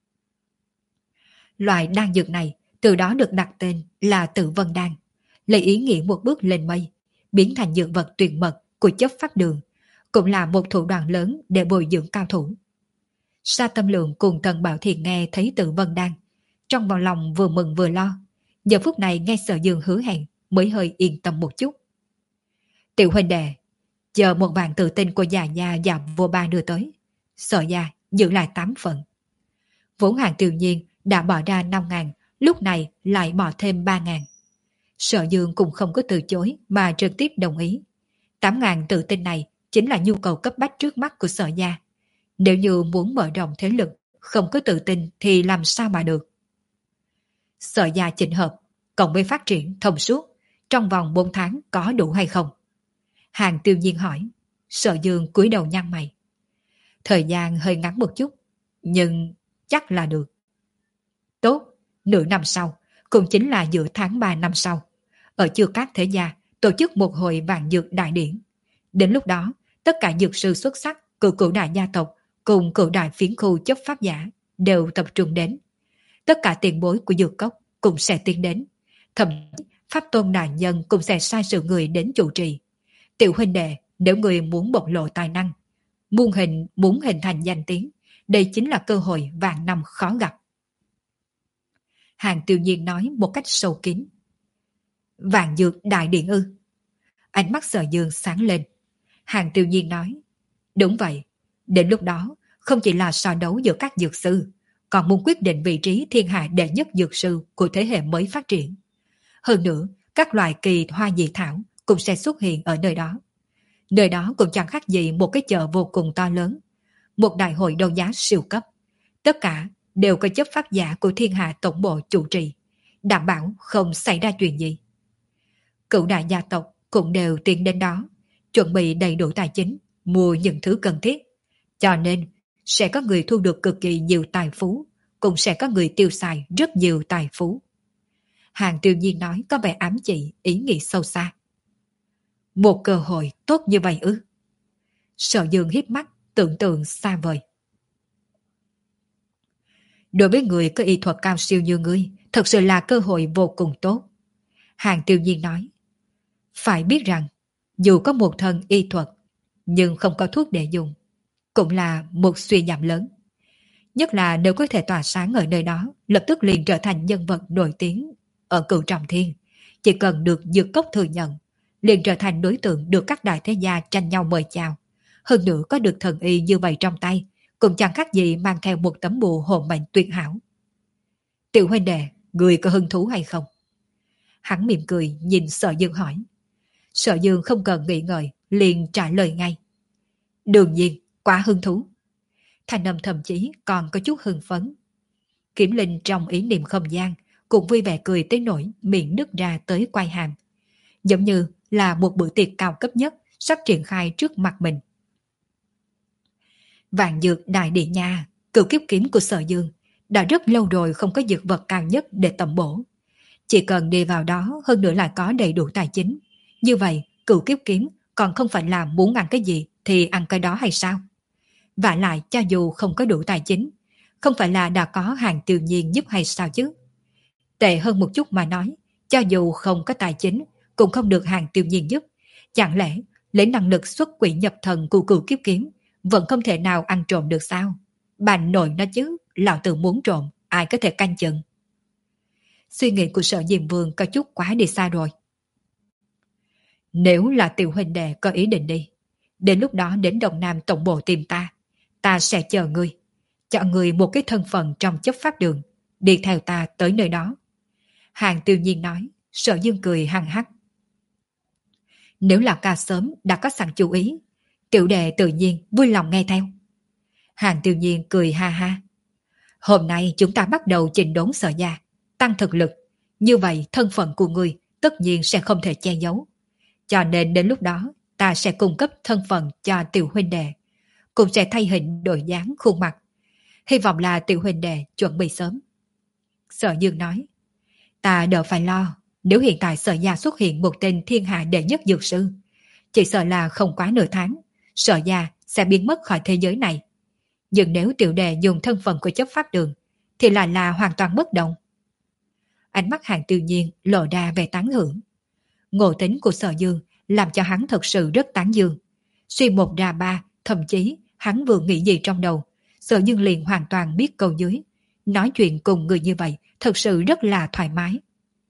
Loại đan dược này từ đó được đặt tên là Tử Vân Đan, lấy ý nghĩa một bước lên mây, biến thành dược vật tuyệt mật của chấp pháp đường, cũng là một thủ đoạn lớn để bồi dưỡng cao thủ. Sa Tâm Lượng cùng Tần Bảo Thiện nghe thấy Tử Vân Đan, trong vào lòng vừa mừng vừa lo. Giờ phút này nghe Sở Dương hứa hẹn mới hơi yên tâm một chút. Tiểu huynh đệ, chờ một vạn tự tin của già gia và vô ba đưa tới, Sở gia giữ lại tám phần. Vốn Hàng Tiêu Nhiên đã bỏ ra năm ngàn, lúc này lại bỏ thêm ba ngàn. Sở Dương cũng không có từ chối mà trực tiếp đồng ý. Tám ngàn tự tin này chính là nhu cầu cấp bách trước mắt của Sở gia. Nếu như muốn mở rộng thế lực, không có tự tin thì làm sao mà được. Sở gia chỉnh hợp, cộng với phát triển thông suốt, trong vòng bốn tháng có đủ hay không? Hàng Tiêu Nhiên hỏi. Sở Dương cúi đầu nhăn mày. Thời gian hơi ngắn một chút, nhưng chắc là được. Tốt, nửa năm sau, cũng chính là giữa tháng ba năm sau, ở Chư Cát Thế Gia tổ chức một hồi vạn dược đại điển. Đến lúc đó, tất cả dược sư xuất sắc của cửu đại gia tộc cùng cửu đại phiến khu chấp pháp giả đều tập trung đến. Tất cả tiền bối của dược cốc cũng sẽ tiến đến. Thậm chí Pháp Tôn đại nhân cũng sẽ sai sự người đến chủ trì. Tiểu huynh đệ, nếu người muốn bộc lộ tài năng, muôn hình muốn hình thành danh tiếng, đây chính là cơ hội vạn năm khó gặp. Hàng Tiêu Nhiên nói một cách sâu kín. Vạn dược đại điện ư? Ánh mắt Sở Dương sáng lên. Hàng Tiêu Nhiên nói. Đúng vậy, đến lúc đó không chỉ là so đấu giữa các dược sư, còn muốn quyết định vị trí thiên hạ đệ nhất dược sư của thế hệ mới phát triển. Hơn nữa, các loài kỳ hoa dị thảo cũng sẽ xuất hiện ở nơi đó. Nơi đó cũng chẳng khác gì một cái chợ vô cùng to lớn, một đại hội đấu giá siêu cấp. Tất cả đều có chấp pháp giả của thiên hạ tổng bộ chủ trì, đảm bảo không xảy ra chuyện gì. Cửu đại gia tộc cũng đều tiến đến đó, chuẩn bị đầy đủ tài chính, mua những thứ cần thiết. Cho nên, sẽ có người thu được cực kỳ nhiều tài phú, cũng sẽ có người tiêu xài rất nhiều tài phú. Hàng Tiêu Nhiên nói có vẻ ám chỉ, ý nghĩ sâu xa. Một cơ hội tốt như vậy ư? Sở Dương híp mắt, tưởng tượng xa vời. Đối với người có y thuật cao siêu như ngươi, thật sự là cơ hội vô cùng tốt. Hàng Tiêu Nhiên nói. Phải biết rằng, dù có một thân y thuật, nhưng không có thuốc để dùng, cũng là một suy giảm lớn. Nhất là nếu có thể tỏa sáng ở nơi đó, lập tức liền trở thành nhân vật nổi tiếng ở Cửu Trọng Thiên. Chỉ cần được Dược Cốc thừa nhận, liền trở thành đối tượng được các đại thế gia tranh nhau mời chào. Hơn nữa có được thần y như vậy trong tay, cũng chẳng khác gì mang theo một tấm bùa hộ mệnh tuyệt hảo. Tiểu huynh đệ, người có hứng thú hay không? Hắn mỉm cười nhìn Sở Dương hỏi. Sở Dương không cần nghĩ ngợi, liền trả lời ngay. Đương nhiên, quá hứng thú. Thanh âm thậm chí còn có chút hưng phấn. Kiểm Linh trong ý niệm không gian, cũng vui vẻ cười tới nỗi miệng nứt ra tới quai hàm. Giống như là một bữa tiệc cao cấp nhất sắp triển khai trước mặt mình. Vạn Dược Đại Địa Nha, cửu kiếp kiếm của Sở Dương, đã rất lâu rồi không có dược vật cao nhất để tầm bổ. Chỉ cần đi vào đó, hơn nữa là có đầy đủ tài chính. Như vậy, cửu kiếp kiếm còn không phải là muốn ăn cái gì thì ăn cái đó hay sao? Vả lại cho dù không có đủ tài chính, không phải là đã có Hàng Tiêu Nhiên giúp hay sao chứ? Tệ hơn một chút mà nói, cho dù không có tài chính, cũng không được Hàng Tiêu Nhiên giúp. Chẳng lẽ lấy năng lực xuất quỷ nhập thần của cửu kiếp kiếm vẫn không thể nào ăn trộm được sao? Bạn nội nó chứ, lão tử muốn trộm, ai có thể canh chừng? Suy nghĩ của Sở Diêm Vương có chút quá đi xa rồi. Nếu là tiểu huynh đệ có ý định đi, đến lúc đó đến Đông Nam tổng bộ tìm ta, ta sẽ chờ ngươi, chọn ngươi một cái thân phận trong chấp pháp đường, đi theo ta tới nơi đó. Hàng Tiêu Nhiên nói. Sở Dương cười hăng hắc. Nếu là ca sớm đã có sẵn chú ý, tiểu đệ tự nhiên vui lòng nghe theo. Hàng Tiêu Nhiên cười ha ha. Hôm nay chúng ta bắt đầu chỉnh đốn Sở gia, tăng thực lực, như vậy thân phận của ngươi tất nhiên sẽ không thể che giấu. Cho nên đến lúc đó ta sẽ cung cấp thân phận cho tiểu huynh đệ, cũng sẽ thay hình đổi dáng khuôn mặt. Hy vọng là tiểu huynh đệ chuẩn bị sớm. Sở Dương nói. Ta đỡ phải lo, nếu hiện tại Sở gia xuất hiện một tên thiên hạ đệ nhất dược sư, chỉ sợ là không quá nửa tháng, Sở gia sẽ biến mất khỏi thế giới này. Nhưng nếu tiểu đệ dùng thân phận của chấp pháp đường, thì lại là hoàn toàn bất động. Ánh mắt Hàng Tiêu Nhiên lộ ra về tán hưởng. Ngộ tính của Sở Dương làm cho hắn thật sự rất tán dương. Suy một ra ba, thậm chí hắn vừa nghĩ gì trong đầu, Sở Dương liền hoàn toàn biết câu dưới. Nói chuyện cùng người như vậy thật sự rất là thoải mái.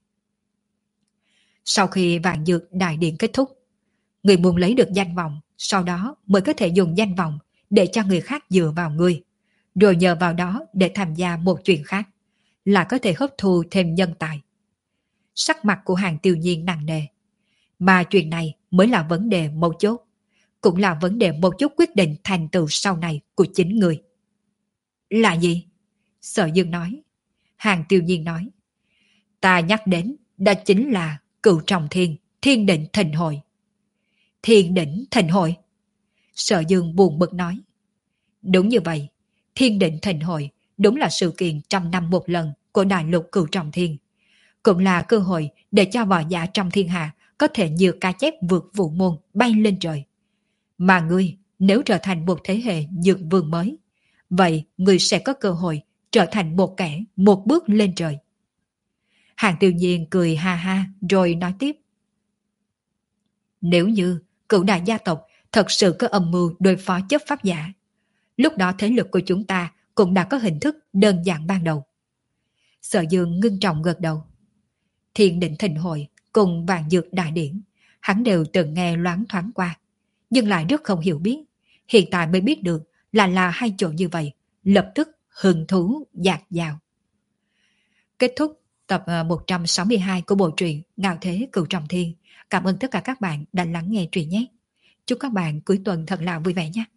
Sau khi Vạn Dược Đại Điện kết thúc, người muốn lấy được danh vọng, sau đó mới có thể dùng danh vọng để cho người khác dựa vào người, rồi nhờ vào đó để tham gia một chuyện khác, là có thể hấp thu thêm nhân tài. Sắc mặt của Hàng Tiêu Nhiên nặng nề, mà chuyện này mới là vấn đề mấu chốt, cũng là vấn đề mấu chốt quyết định thành tựu sau này của chính người. Là gì? Sở Dương nói. Hàng Tiêu Nhiên nói. Ta nhắc đến, đó chính là Cửu Trọng Thiên, Thiên Định Thịnh Hội. Thiên Định Thịnh Hội? Sở Dương buồn bực nói. Đúng như vậy, Thiên Định Thịnh Hội đúng là sự kiện trăm năm một lần của đại lục Cửu Trọng Thiên. Cũng là cơ hội để cho võ giả trong thiên hạ có thể như cá chép vượt vũ môn bay lên trời. Mà ngươi, nếu trở thành một thế hệ dược vương mới, vậy ngươi sẽ có cơ hội trở thành một kẻ một bước lên trời. Hàng Tiêu Nhiên cười ha ha rồi nói tiếp. Nếu như cửu đại gia tộc thật sự có âm mưu đối phó chấp pháp giả, lúc đó thế lực của chúng ta cũng đã có hình thức đơn giản ban đầu. Sở Dương ngưng trọng gật đầu. Thiên Định Thịnh Hội cùng Vạn Dược Đại Điển, hắn đều từng nghe loáng thoáng qua, nhưng lại rất không hiểu biết. Hiện tại mới biết được là là hai chỗ như vậy, lập tức hứng thú dạt dào. Kết thúc tập một trăm sáu mươi hai của bộ truyện Ngạo Thế Cửu Trọng Thiên. Cảm ơn tất cả các bạn đã lắng nghe truyện nhé. Chúc các bạn cuối tuần thật là vui vẻ nhé.